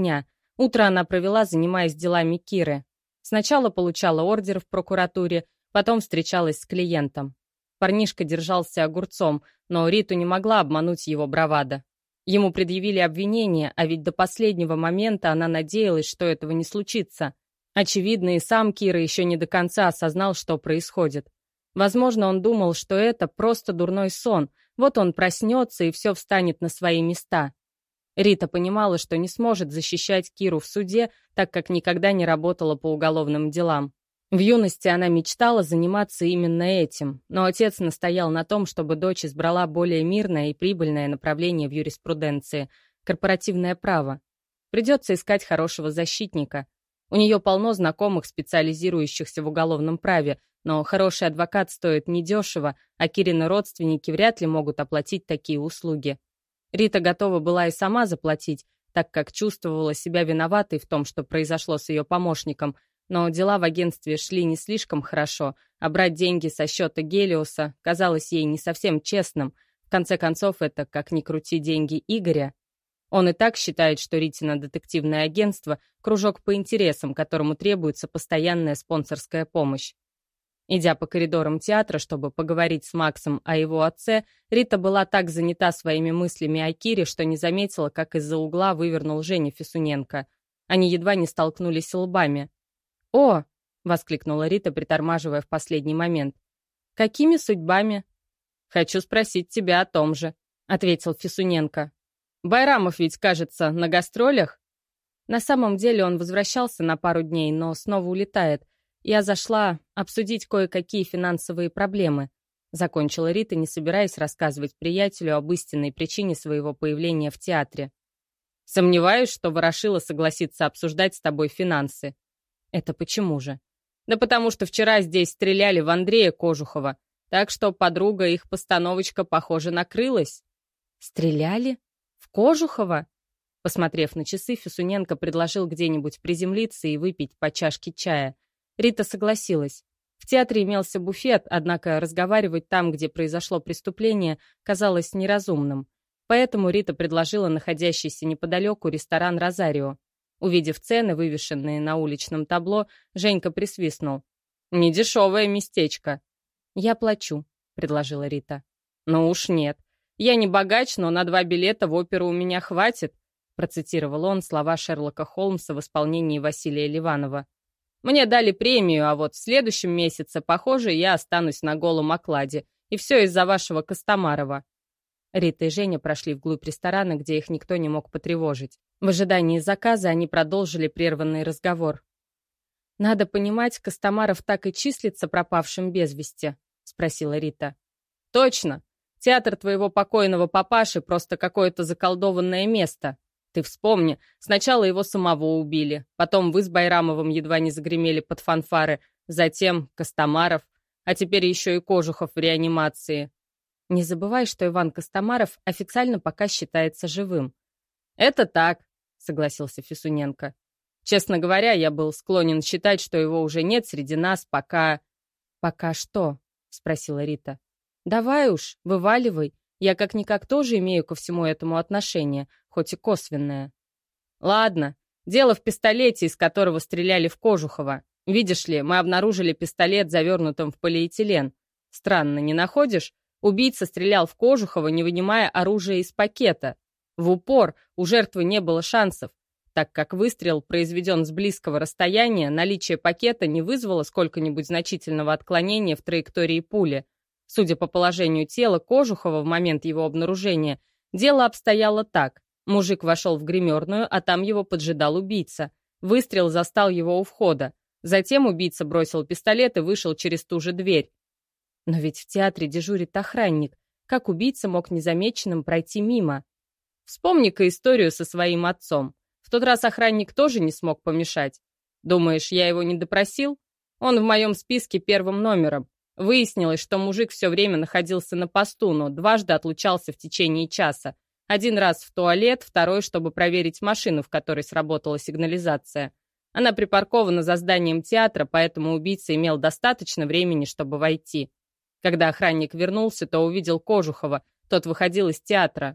Утро она провела, занимаясь делами Киры. Сначала получала ордер в прокуратуре, потом встречалась с клиентом. Парнишка держался огурцом, но Риту не могла обмануть его бравада. Ему предъявили обвинение, а ведь до последнего момента она надеялась, что этого не случится. Очевидно, и сам Кира еще не до конца осознал, что происходит. Возможно, он думал, что это просто дурной сон, вот он проснется и все встанет на свои места. Рита понимала, что не сможет защищать Киру в суде, так как никогда не работала по уголовным делам. В юности она мечтала заниматься именно этим, но отец настоял на том, чтобы дочь избрала более мирное и прибыльное направление в юриспруденции — корпоративное право. Придется искать хорошего защитника. У нее полно знакомых, специализирующихся в уголовном праве, но хороший адвокат стоит недешево, а Кирины родственники вряд ли могут оплатить такие услуги. Рита готова была и сама заплатить, так как чувствовала себя виноватой в том, что произошло с ее помощником, но дела в агентстве шли не слишком хорошо, а брать деньги со счета Гелиоса казалось ей не совсем честным. В конце концов, это, как ни крути, деньги Игоря. Он и так считает, что Ритино детективное агентство — кружок по интересам, которому требуется постоянная спонсорская помощь. Идя по коридорам театра, чтобы поговорить с Максом о его отце, Рита была так занята своими мыслями о Кире, что не заметила, как из-за угла вывернул Женя Фисуненко. Они едва не столкнулись лбами. «О!» — воскликнула Рита, притормаживая в последний момент. «Какими судьбами?» «Хочу спросить тебя о том же», — ответил Фисуненко. «Байрамов ведь, кажется, на гастролях?» На самом деле он возвращался на пару дней, но снова улетает. Я зашла обсудить кое-какие финансовые проблемы. Закончила Рита, не собираясь рассказывать приятелю об истинной причине своего появления в театре. «Сомневаюсь, что Ворошилов согласится обсуждать с тобой финансы». «Это почему же?» «Да потому что вчера здесь стреляли в Андрея Кожухова, так что подруга их постановочка, похоже, накрылась». «Стреляли? В Кожухова?» Посмотрев на часы, Фисуненко предложил где-нибудь приземлиться и выпить по чашке чая. Рита согласилась. В театре имелся буфет, однако разговаривать там, где произошло преступление, казалось неразумным. Поэтому Рита предложила находящийся неподалеку ресторан «Розарио». Увидев цены, вывешенные на уличном табло, Женька присвистнул. «Недешевое местечко». «Я плачу», — предложила Рита. «Ну уж нет. Я не богач, но на два билета в оперу у меня хватит», процитировал он слова Шерлока Холмса в исполнении Василия Ливанова. «Мне дали премию, а вот в следующем месяце, похоже, я останусь на голом окладе. И все из-за вашего Костомарова». Рита и Женя прошли вглубь ресторана, где их никто не мог потревожить. В ожидании заказа они продолжили прерванный разговор. «Надо понимать, Костомаров так и числится пропавшим без вести?» — спросила Рита. «Точно. Театр твоего покойного папаши просто какое-то заколдованное место. Ты вспомни, сначала его самого убили, потом вы с Байрамовым едва не загремели под фанфары, затем Костомаров, а теперь еще и Кожухов в реанимации». «Не забывай, что Иван Костомаров официально пока считается живым». «Это так», — согласился Фисуненко. «Честно говоря, я был склонен считать, что его уже нет среди нас, пока...» «Пока что?» — спросила Рита. «Давай уж, вываливай. Я как-никак тоже имею ко всему этому отношение, хоть и косвенное». «Ладно. Дело в пистолете, из которого стреляли в Кожухова. Видишь ли, мы обнаружили пистолет, завернутым в полиэтилен. Странно, не находишь? Убийца стрелял в Кожухова, не вынимая оружие из пакета. В упор, у жертвы не было шансов. Так как выстрел произведен с близкого расстояния, наличие пакета не вызвало сколько-нибудь значительного отклонения в траектории пули. Судя по положению тела Кожухова в момент его обнаружения, дело обстояло так. Мужик вошел в гримерную, а там его поджидал убийца. Выстрел застал его у входа. Затем убийца бросил пистолет и вышел через ту же дверь. Но ведь в театре дежурит охранник. Как убийца мог незамеченным пройти мимо? Вспомни-ка историю со своим отцом. В тот раз охранник тоже не смог помешать. Думаешь, я его не допросил? Он в моем списке первым номером. Выяснилось, что мужик все время находился на посту, но дважды отлучался в течение часа. Один раз в туалет, второй, чтобы проверить машину, в которой сработала сигнализация. Она припаркована за зданием театра, поэтому убийца имел достаточно времени, чтобы войти. Когда охранник вернулся, то увидел Кожухова. Тот выходил из театра.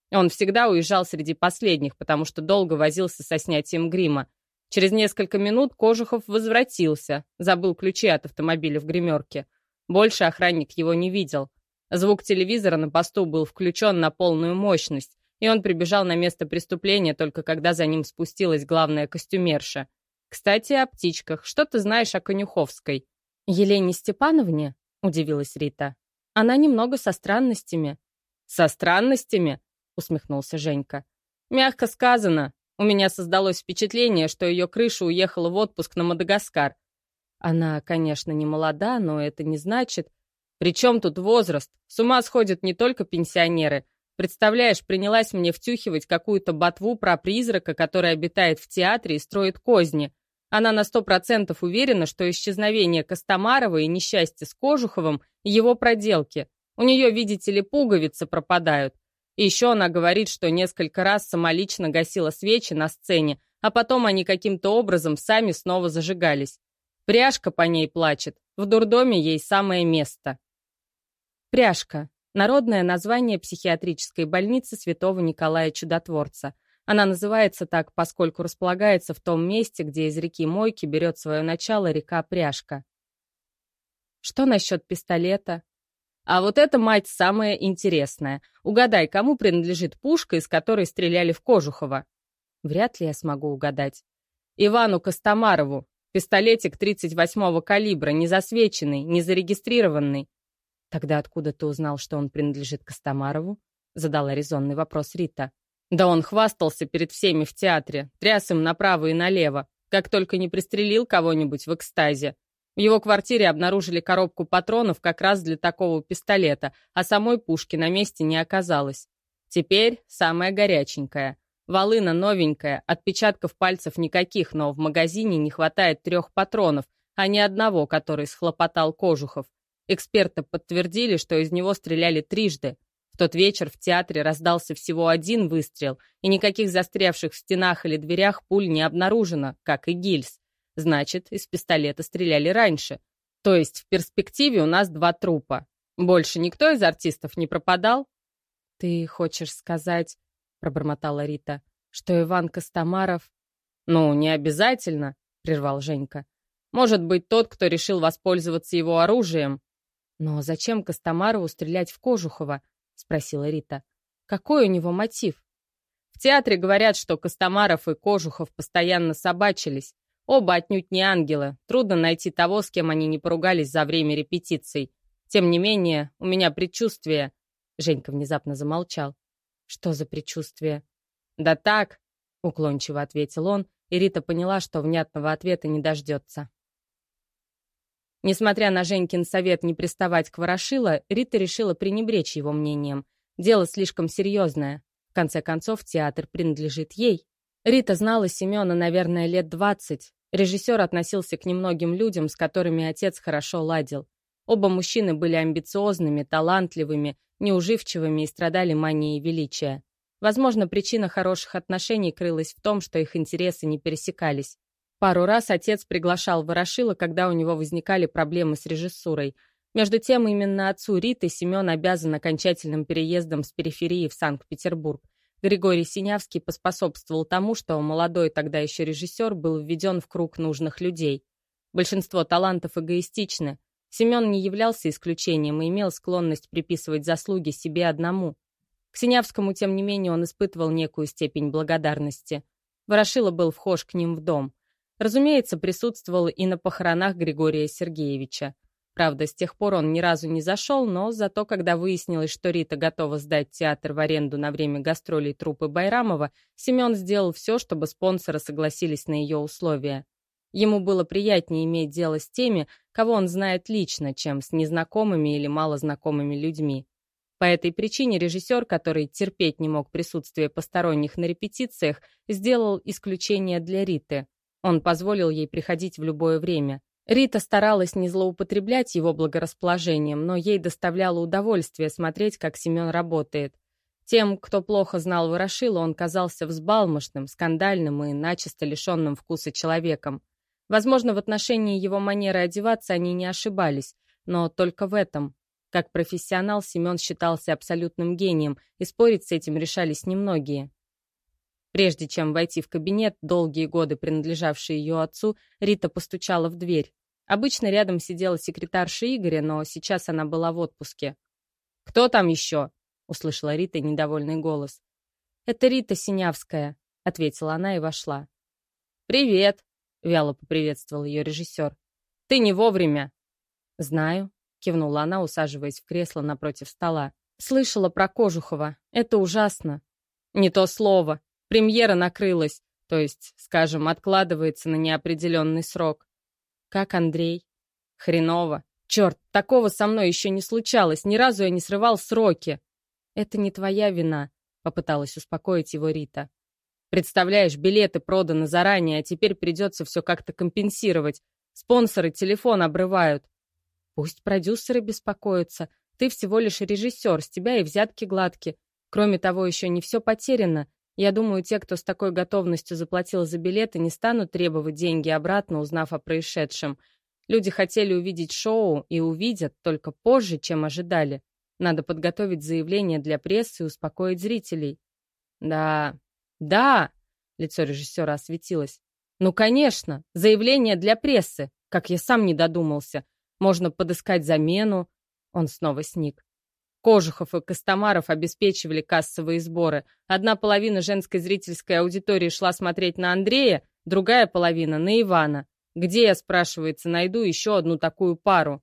Он всегда уезжал среди последних, потому что долго возился со снятием грима. Через несколько минут Кожухов возвратился, забыл ключи от автомобиля в гримерке. Больше охранник его не видел. Звук телевизора на посту был включен на полную мощность, и он прибежал на место преступления только когда за ним спустилась главная костюмерша. «Кстати, о птичках. Что ты знаешь о Конюховской?» «Елене Степановне?» — удивилась Рита. «Она немного со странностями». «Со странностями?» — усмехнулся Женька. «Мягко сказано. У меня создалось впечатление, что ее крыша уехала в отпуск на Мадагаскар. Она, конечно, не молода, но это не значит... При чем тут возраст? С ума сходят не только пенсионеры. Представляешь, принялась мне втюхивать какую-то ботву про призрака, который обитает в театре и строит козни. Она на сто процентов уверена, что исчезновение Костомарова и несчастье с Кожуховым — его проделки. У нее, видите ли, пуговицы пропадают. И еще она говорит, что несколько раз самолично гасила свечи на сцене, а потом они каким-то образом сами снова зажигались. Пряжка по ней плачет. В дурдоме ей самое место. Пряжка. Народное название психиатрической больницы Святого Николая Чудотворца. Она называется так, поскольку располагается в том месте, где из реки Мойки берет свое начало река Пряжка. Что насчет пистолета? А вот это, мать, самое интересное. Угадай, кому принадлежит пушка, из которой стреляли в Кожухова? Вряд ли я смогу угадать. Ивану Костомарову. Пистолетик тридцать восьмого калибра, не засвеченный, не зарегистрированный. Тогда откуда ты узнал, что он принадлежит Костомарову? Задала резонный вопрос Рита. Да он хвастался перед всеми в театре, тряс им направо и налево, как только не пристрелил кого-нибудь в экстазе. В его квартире обнаружили коробку патронов как раз для такого пистолета, а самой пушки на месте не оказалось. Теперь самая горяченькая. Волына новенькая, отпечатков пальцев никаких, но в магазине не хватает трех патронов, а не одного, который схлопотал Кожухов. Эксперты подтвердили, что из него стреляли трижды. В тот вечер в театре раздался всего один выстрел, и никаких застрявших в стенах или дверях пуль не обнаружено, как и гильз. Значит, из пистолета стреляли раньше. То есть в перспективе у нас два трупа. Больше никто из артистов не пропадал? «Ты хочешь сказать, — пробормотала Рита, — что Иван Костомаров...» «Ну, не обязательно», — прервал Женька. «Может быть, тот, кто решил воспользоваться его оружием». «Но зачем Костомарову стрелять в Кожухова?» — спросила Рита. «Какой у него мотив?» В театре говорят, что Костомаров и Кожухов постоянно собачились. Оба отнюдь не ангелы. Трудно найти того, с кем они не поругались за время репетиций. Тем не менее, у меня предчувствие... Женька внезапно замолчал. «Что за предчувствие?» «Да так», — уклончиво ответил он, и Рита поняла, что внятного ответа не дождется. Несмотря на Женькин совет не приставать к Ворошило, Рита решила пренебречь его мнением. Дело слишком серьезное. В конце концов, театр принадлежит ей. Рита знала Семена, наверное, лет двадцать. Режиссер относился к немногим людям, с которыми отец хорошо ладил. Оба мужчины были амбициозными, талантливыми, неуживчивыми и страдали манией величия. Возможно, причина хороших отношений крылась в том, что их интересы не пересекались. Пару раз отец приглашал Ворошило, когда у него возникали проблемы с режиссурой. Между тем, именно отцу Риты Семен обязан окончательным переездом с периферии в Санкт-Петербург. Григорий Синявский поспособствовал тому, что молодой тогда еще режиссер был введен в круг нужных людей. Большинство талантов эгоистичны. Семен не являлся исключением и имел склонность приписывать заслуги себе одному. К Синявскому, тем не менее, он испытывал некую степень благодарности. Ворошило был вхож к ним в дом. Разумеется, присутствовал и на похоронах Григория Сергеевича. Правда, с тех пор он ни разу не зашел, но зато, когда выяснилось, что Рита готова сдать театр в аренду на время гастролей труппы Байрамова, Семен сделал все, чтобы спонсоры согласились на ее условия. Ему было приятнее иметь дело с теми, кого он знает лично, чем с незнакомыми или малознакомыми людьми. По этой причине режиссер, который терпеть не мог присутствие посторонних на репетициях, сделал исключение для Риты. Он позволил ей приходить в любое время. Рита старалась не злоупотреблять его благорасположением, но ей доставляло удовольствие смотреть, как Семен работает. Тем, кто плохо знал Ворошило, он казался взбалмошным, скандальным и начисто лишенным вкуса человеком. Возможно, в отношении его манеры одеваться они не ошибались, но только в этом. Как профессионал Семен считался абсолютным гением, и спорить с этим решались немногие. Прежде чем войти в кабинет, долгие годы принадлежавший ее отцу, Рита постучала в дверь. Обычно рядом сидела секретарша Игоря, но сейчас она была в отпуске. «Кто там еще?» — услышала Рита недовольный голос. «Это Рита Синявская», — ответила она и вошла. «Привет», — вяло поприветствовал ее режиссер. «Ты не вовремя». «Знаю», — кивнула она, усаживаясь в кресло напротив стола. «Слышала про Кожухова. Это ужасно». «Не то слово. Премьера накрылась, то есть, скажем, откладывается на неопределенный срок». «Как Андрей?» «Хреново. Черт, такого со мной еще не случалось. Ни разу я не срывал сроки». «Это не твоя вина», — попыталась успокоить его Рита. «Представляешь, билеты проданы заранее, а теперь придется все как-то компенсировать. Спонсоры телефон обрывают». «Пусть продюсеры беспокоятся. Ты всего лишь режиссер, с тебя и взятки гладки. Кроме того, еще не все потеряно. Я думаю, те, кто с такой готовностью заплатил за билеты, не станут требовать деньги обратно, узнав о происшедшем. Люди хотели увидеть шоу и увидят только позже, чем ожидали. Надо подготовить заявление для прессы и успокоить зрителей». «Да, да», — лицо режиссера осветилось. «Ну, конечно, заявление для прессы, как я сам не додумался. Можно подыскать замену». Он снова сник. Кожухов и Костомаров обеспечивали кассовые сборы. Одна половина женской зрительской аудитории шла смотреть на Андрея, другая половина — на Ивана. Где я, спрашивается, найду еще одну такую пару?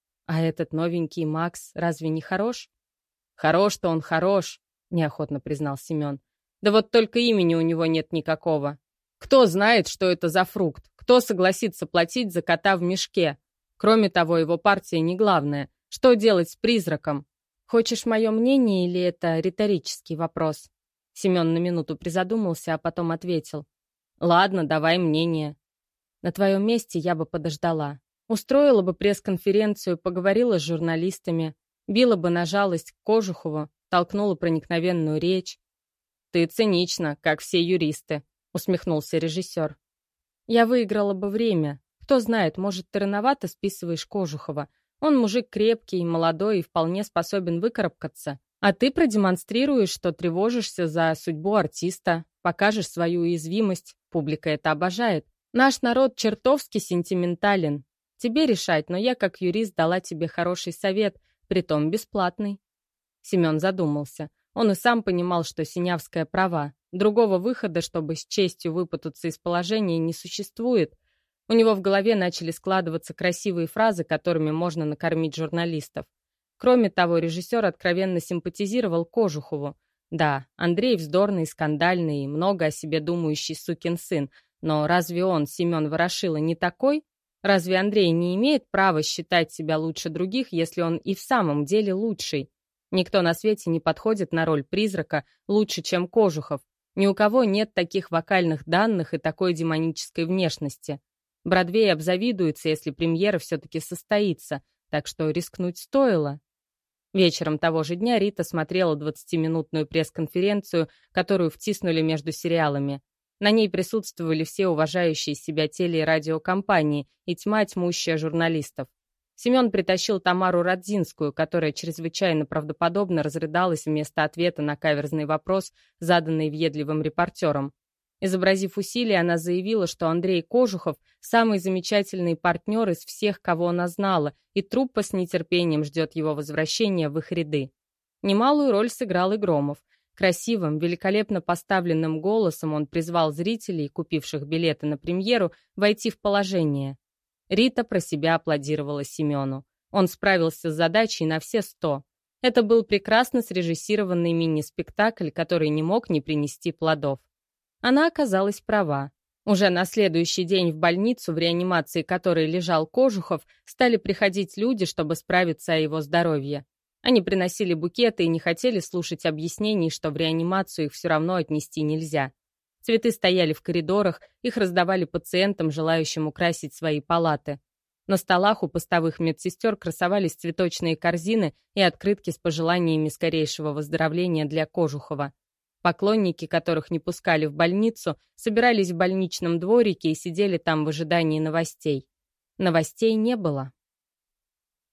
А этот новенький Макс разве не хорош? Хорош-то он хорош, неохотно признал Семен. Да вот только имени у него нет никакого. Кто знает, что это за фрукт? Кто согласится платить за кота в мешке? Кроме того, его партия не главная. Что делать с призраком? Хочешь мое мнение или это риторический вопрос? Семен на минуту призадумался, а потом ответил. Ладно, давай мнение. На твоем месте я бы подождала. Устроила бы пресс-конференцию, поговорила с журналистами, била бы на жалость к Кожухову, толкнула проникновенную речь. «Ты цинична, как все юристы», — усмехнулся режиссер. «Я выиграла бы время. Кто знает, может, ты рановато списываешь Кожухова. Он мужик крепкий, молодой и вполне способен выкарабкаться. А ты продемонстрируешь, что тревожишься за судьбу артиста, покажешь свою уязвимость. Публика это обожает. Наш народ чертовски сентиментален. Тебе решать, но я, как юрист, дала тебе хороший совет, притом бесплатный». Семен задумался. Он и сам понимал, что Синявская права. Другого выхода, чтобы с честью выпутаться из положения, не существует. У него в голове начали складываться красивые фразы, которыми можно накормить журналистов. Кроме того, режиссер откровенно симпатизировал Кожухову. Да, Андрей вздорный, скандальный и много о себе думающий сукин сын, но разве он, Семен Ворошило, не такой? Разве Андрей не имеет права считать себя лучше других, если он и в самом деле лучший? Никто на свете не подходит на роль призрака лучше, чем Кожухов. Ни у кого нет таких вокальных данных и такой демонической внешности. Бродвей обзавидуется, если премьера все-таки состоится, так что рискнуть стоило. Вечером того же дня Рита смотрела двадцатиминутную пресс-конференцию, которую втиснули между сериалами. На ней присутствовали все уважающие себя теле- и радиокомпании и тьма тьмущая журналистов. Семен притащил Тамару Радзинскую, которая чрезвычайно правдоподобно разрыдалась вместо ответа на каверзный вопрос, заданный въедливым репортером. Изобразив усилие, она заявила, что Андрей Кожухов – самый замечательный партнер из всех, кого она знала, и труппа с нетерпением ждет его возвращения в их ряды. Немалую роль сыграл и Громов. Красивым, великолепно поставленным голосом он призвал зрителей, купивших билеты на премьеру, войти в положение. Рита про себя аплодировала Семену. Он справился с задачей на все сто. Это был прекрасно срежиссированный мини-спектакль, который не мог не принести плодов. Она оказалась права. Уже на следующий день в больницу, в реанимации которой лежал Кожухов, стали приходить люди, чтобы справиться о его здоровье. Они приносили букеты и не хотели слушать объяснений, что в реанимацию их все равно отнести нельзя. Цветы стояли в коридорах, их раздавали пациентам, желающим украсить свои палаты. На столах у постовых медсестер красовались цветочные корзины и открытки с пожеланиями скорейшего выздоровления для Кожухова. Поклонники, которых не пускали в больницу, собирались в больничном дворике и сидели там в ожидании новостей. Новостей не было.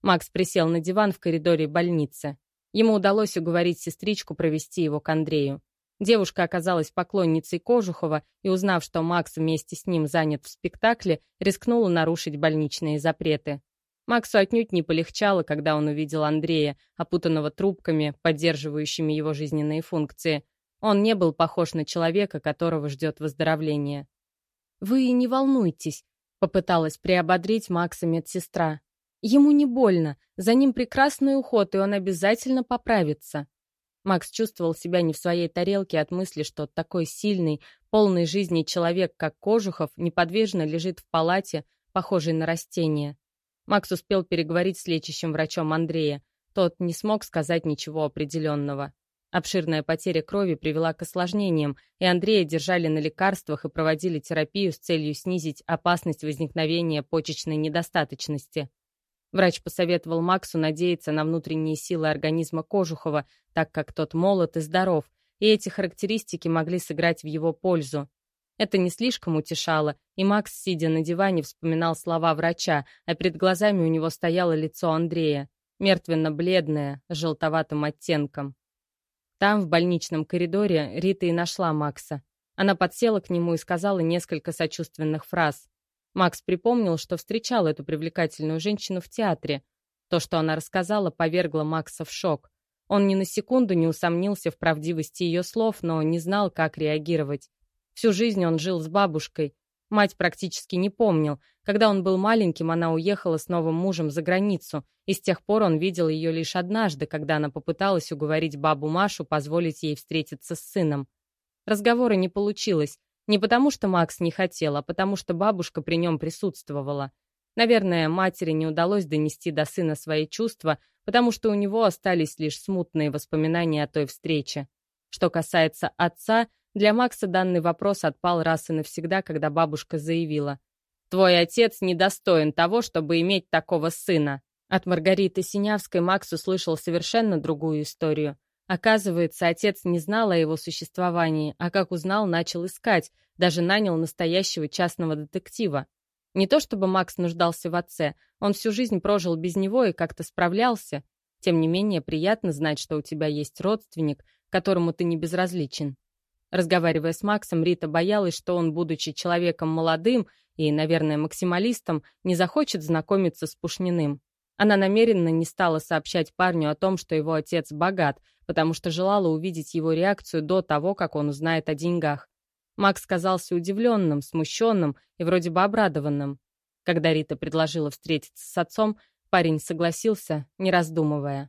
Макс присел на диван в коридоре больницы. Ему удалось уговорить сестричку провести его к Андрею. Девушка оказалась поклонницей Кожухова и, узнав, что Макс вместе с ним занят в спектакле, рискнула нарушить больничные запреты. Максу отнюдь не полегчало, когда он увидел Андрея, опутанного трубками, поддерживающими его жизненные функции. Он не был похож на человека, которого ждет выздоровление. «Вы не волнуйтесь», — попыталась приободрить Макса медсестра. «Ему не больно, за ним прекрасный уход, и он обязательно поправится». Макс чувствовал себя не в своей тарелке от мысли, что такой сильный, полный жизни человек, как Кожухов, неподвижно лежит в палате, похожей на растение. Макс успел переговорить с лечащим врачом Андрея. Тот не смог сказать ничего определенного. Обширная потеря крови привела к осложнениям, и Андрея держали на лекарствах и проводили терапию с целью снизить опасность возникновения почечной недостаточности. Врач посоветовал Максу надеяться на внутренние силы организма Кожухова, так как тот молод и здоров, и эти характеристики могли сыграть в его пользу. Это не слишком утешало, и Макс, сидя на диване, вспоминал слова врача, а перед глазами у него стояло лицо Андрея, мертвенно-бледное, с желтоватым оттенком. Там, в больничном коридоре, Рита и нашла Макса. Она подсела к нему и сказала несколько сочувственных фраз. Макс припомнил, что встречал эту привлекательную женщину в театре. То, что она рассказала, повергло Макса в шок. Он ни на секунду не усомнился в правдивости ее слов, но не знал, как реагировать. Всю жизнь он жил с бабушкой. Мать практически не помнил. Когда он был маленьким, она уехала с новым мужем за границу, и с тех пор он видел ее лишь однажды, когда она попыталась уговорить бабу Машу позволить ей встретиться с сыном. Разговора не получилось. Не потому, что Макс не хотел, а потому, что бабушка при нем присутствовала. Наверное, матери не удалось донести до сына свои чувства, потому что у него остались лишь смутные воспоминания о той встрече. Что касается отца, для Макса данный вопрос отпал раз и навсегда, когда бабушка заявила: «Твой отец недостоин того, чтобы иметь такого сына». От Маргариты Синявской Макс услышал совершенно другую историю. Оказывается, отец не знал о его существовании, а как узнал, начал искать, даже нанял настоящего частного детектива. Не то чтобы Макс нуждался в отце, он всю жизнь прожил без него и как-то справлялся. Тем не менее, приятно знать, что у тебя есть родственник, которому ты не безразличен. Разговаривая с Максом, Рита боялась, что он, будучи человеком молодым и, наверное, максималистом, не захочет знакомиться с Пушниным. Она намеренно не стала сообщать парню о том, что его отец богат, потому что желала увидеть его реакцию до того, как он узнает о деньгах. Макс казался удивленным, смущенным и вроде бы обрадованным. Когда Рита предложила встретиться с отцом, парень согласился, не раздумывая.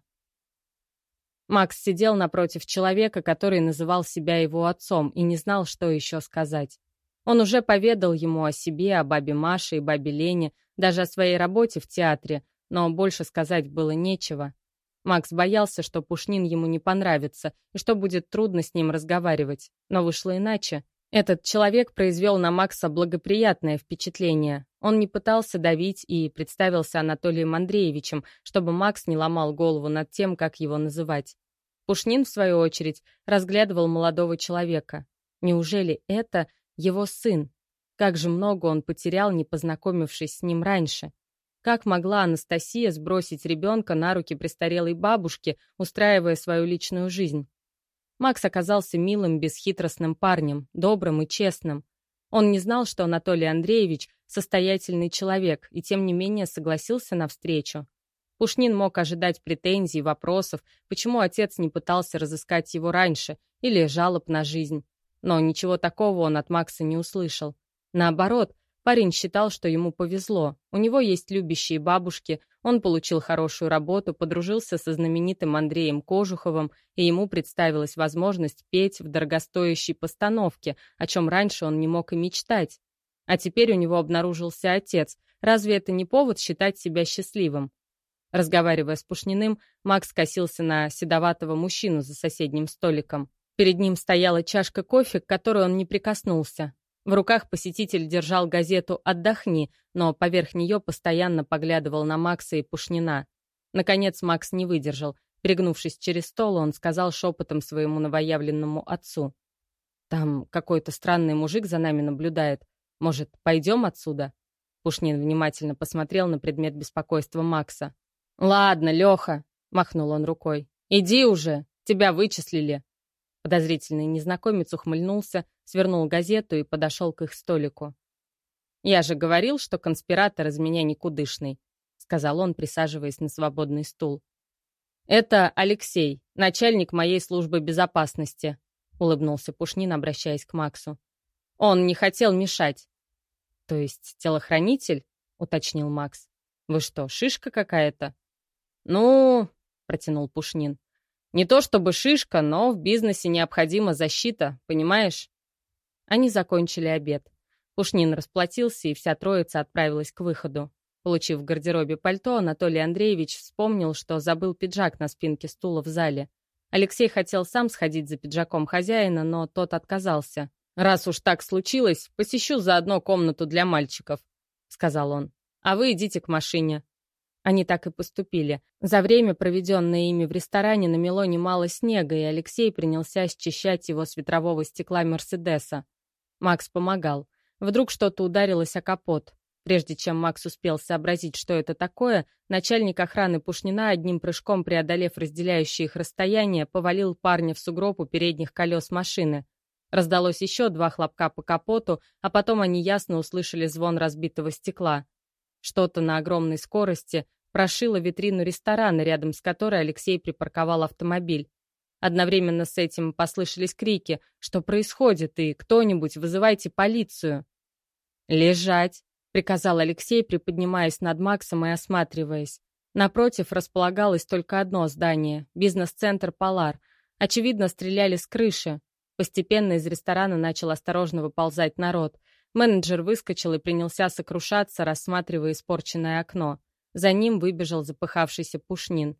Макс сидел напротив человека, который называл себя его отцом, и не знал, что еще сказать. Он уже поведал ему о себе, о бабе Маше и бабе Лене, даже о своей работе в театре, но больше сказать было нечего. Макс боялся, что Пушнин ему не понравится и что будет трудно с ним разговаривать, но вышло иначе. Этот человек произвел на Макса благоприятное впечатление. Он не пытался давить и представился Анатолием Андреевичем, чтобы Макс не ломал голову над тем, как его называть. Пушнин, в свою очередь, разглядывал молодого человека. Неужели это его сын? Как же много он потерял, не познакомившись с ним раньше. Как могла Анастасия сбросить ребенка на руки престарелой бабушки, устраивая свою личную жизнь? Макс оказался милым, бесхитростным парнем, добрым и честным. Он не знал, что Анатолий Андреевич — состоятельный человек, и тем не менее согласился на встречу. Пушнин мог ожидать претензий, вопросов, почему отец не пытался разыскать его раньше, или жалоб на жизнь. Но ничего такого он от Макса не услышал. Наоборот, парень считал, что ему повезло. У него есть любящие бабушки, он получил хорошую работу, подружился со знаменитым Андреем Кожуховым, и ему представилась возможность петь в дорогостоящей постановке, о чем раньше он не мог и мечтать. А теперь у него обнаружился отец. Разве это не повод считать себя счастливым? Разговаривая с Пушниным, Макс косился на седоватого мужчину за соседним столиком. Перед ним стояла чашка кофе, к которой он не прикоснулся. В руках посетитель держал газету «Отдохни», но поверх нее постоянно поглядывал на Макса и Пушнина. Наконец Макс не выдержал. Пригнувшись через стол, он сказал шепотом своему новоявленному отцу: «Там какой-то странный мужик за нами наблюдает. Может, пойдем отсюда?» Пушнин внимательно посмотрел на предмет беспокойства Макса. «Ладно, Леха», — махнул он рукой. «Иди уже, тебя вычислили». Подозрительный незнакомец ухмыльнулся, свернул газету и подошел к их столику. «Я же говорил, что конспиратор из меня никудышный», — сказал он, присаживаясь на свободный стул. «Это Алексей, начальник моей службы безопасности», — улыбнулся Пушнин, обращаясь к Максу. «Он не хотел мешать». «То есть телохранитель?» — уточнил Макс. «Вы что, шишка какая-то?» «Ну...» — протянул Пушнин. «Не то чтобы шишка, но в бизнесе необходима защита, понимаешь?» Они закончили обед. Пушнин расплатился, и вся троица отправилась к выходу. Получив в гардеробе пальто, Анатолий Андреевич вспомнил, что забыл пиджак на спинке стула в зале. Алексей хотел сам сходить за пиджаком хозяина, но тот отказался. «Раз уж так случилось, посещу заодно комнату для мальчиков», — сказал он. «А вы идите к машине». Они так и поступили. За время, проведенное ими в ресторане, намело немало снега, и Алексей принялся счищать его с ветрового стекла Мерседеса. Макс помогал. Вдруг что-то ударилось о капот. Прежде чем Макс успел сообразить, что это такое, начальник охраны Пушнина, одним прыжком преодолев разделяющее их расстояние, повалил парня в сугроб у передних колес машины. Раздалось еще два хлопка по капоту, а потом они ясно услышали звон разбитого стекла. Что-то на огромной скорости прошило витрину ресторана, рядом с которой Алексей припарковал автомобиль. Одновременно с этим послышались крики: «Что происходит?» и «Кто-нибудь, вызывайте полицию!» «Лежать!» — приказал Алексей, приподнимаясь над Максом и осматриваясь. Напротив располагалось только одно здание — бизнес-центр «Полар». Очевидно, стреляли с крыши. Постепенно из ресторана начал осторожно выползать народ. Менеджер выскочил и принялся сокрушаться, рассматривая испорченное окно. За ним выбежал запыхавшийся Пушнин.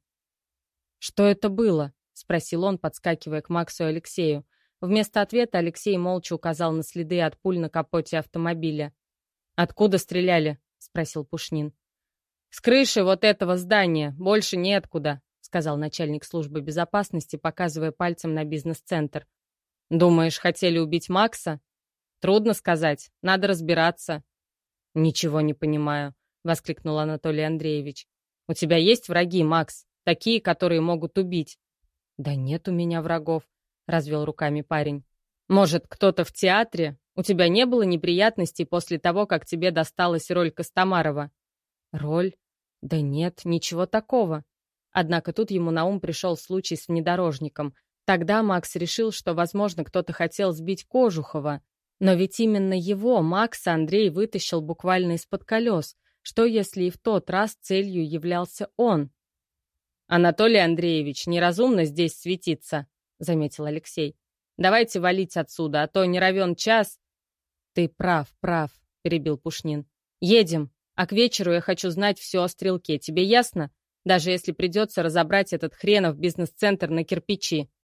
«Что это было?» — спросил он, подскакивая к Максу и Алексею. Вместо ответа Алексей молча указал на следы от пуль на капоте автомобиля. «Откуда стреляли?» — спросил Пушнин. «С крыши вот этого здания, больше неоткуда», — сказал начальник службы безопасности, показывая пальцем на бизнес-центр. «Думаешь, хотели убить Макса?» «Трудно сказать, надо разбираться». «Ничего не понимаю», — воскликнул Анатолий Андреевич. «У тебя есть враги, Макс? Такие, которые могут убить?» «Да нет у меня врагов», — развел руками парень. «Может, кто-то в театре? У тебя не было неприятностей после того, как тебе досталась роль Костомарова?» «Роль? Да нет, ничего такого». Однако тут ему на ум пришел случай с внедорожником. Тогда Макс решил, что, возможно, кто-то хотел сбить Кожухова. Но ведь именно его, Макса, Андрей вытащил буквально из-под колес. Что, если и в тот раз целью являлся он? «Анатолий Андреевич, неразумно здесь светиться», — заметил Алексей. «Давайте валить отсюда, а то не равен час». «Ты прав, прав», — перебил Пушнин. «Едем, а к вечеру я хочу знать все о стрелке. Тебе ясно? Даже если придется разобрать этот хренов бизнес-центр на кирпичи».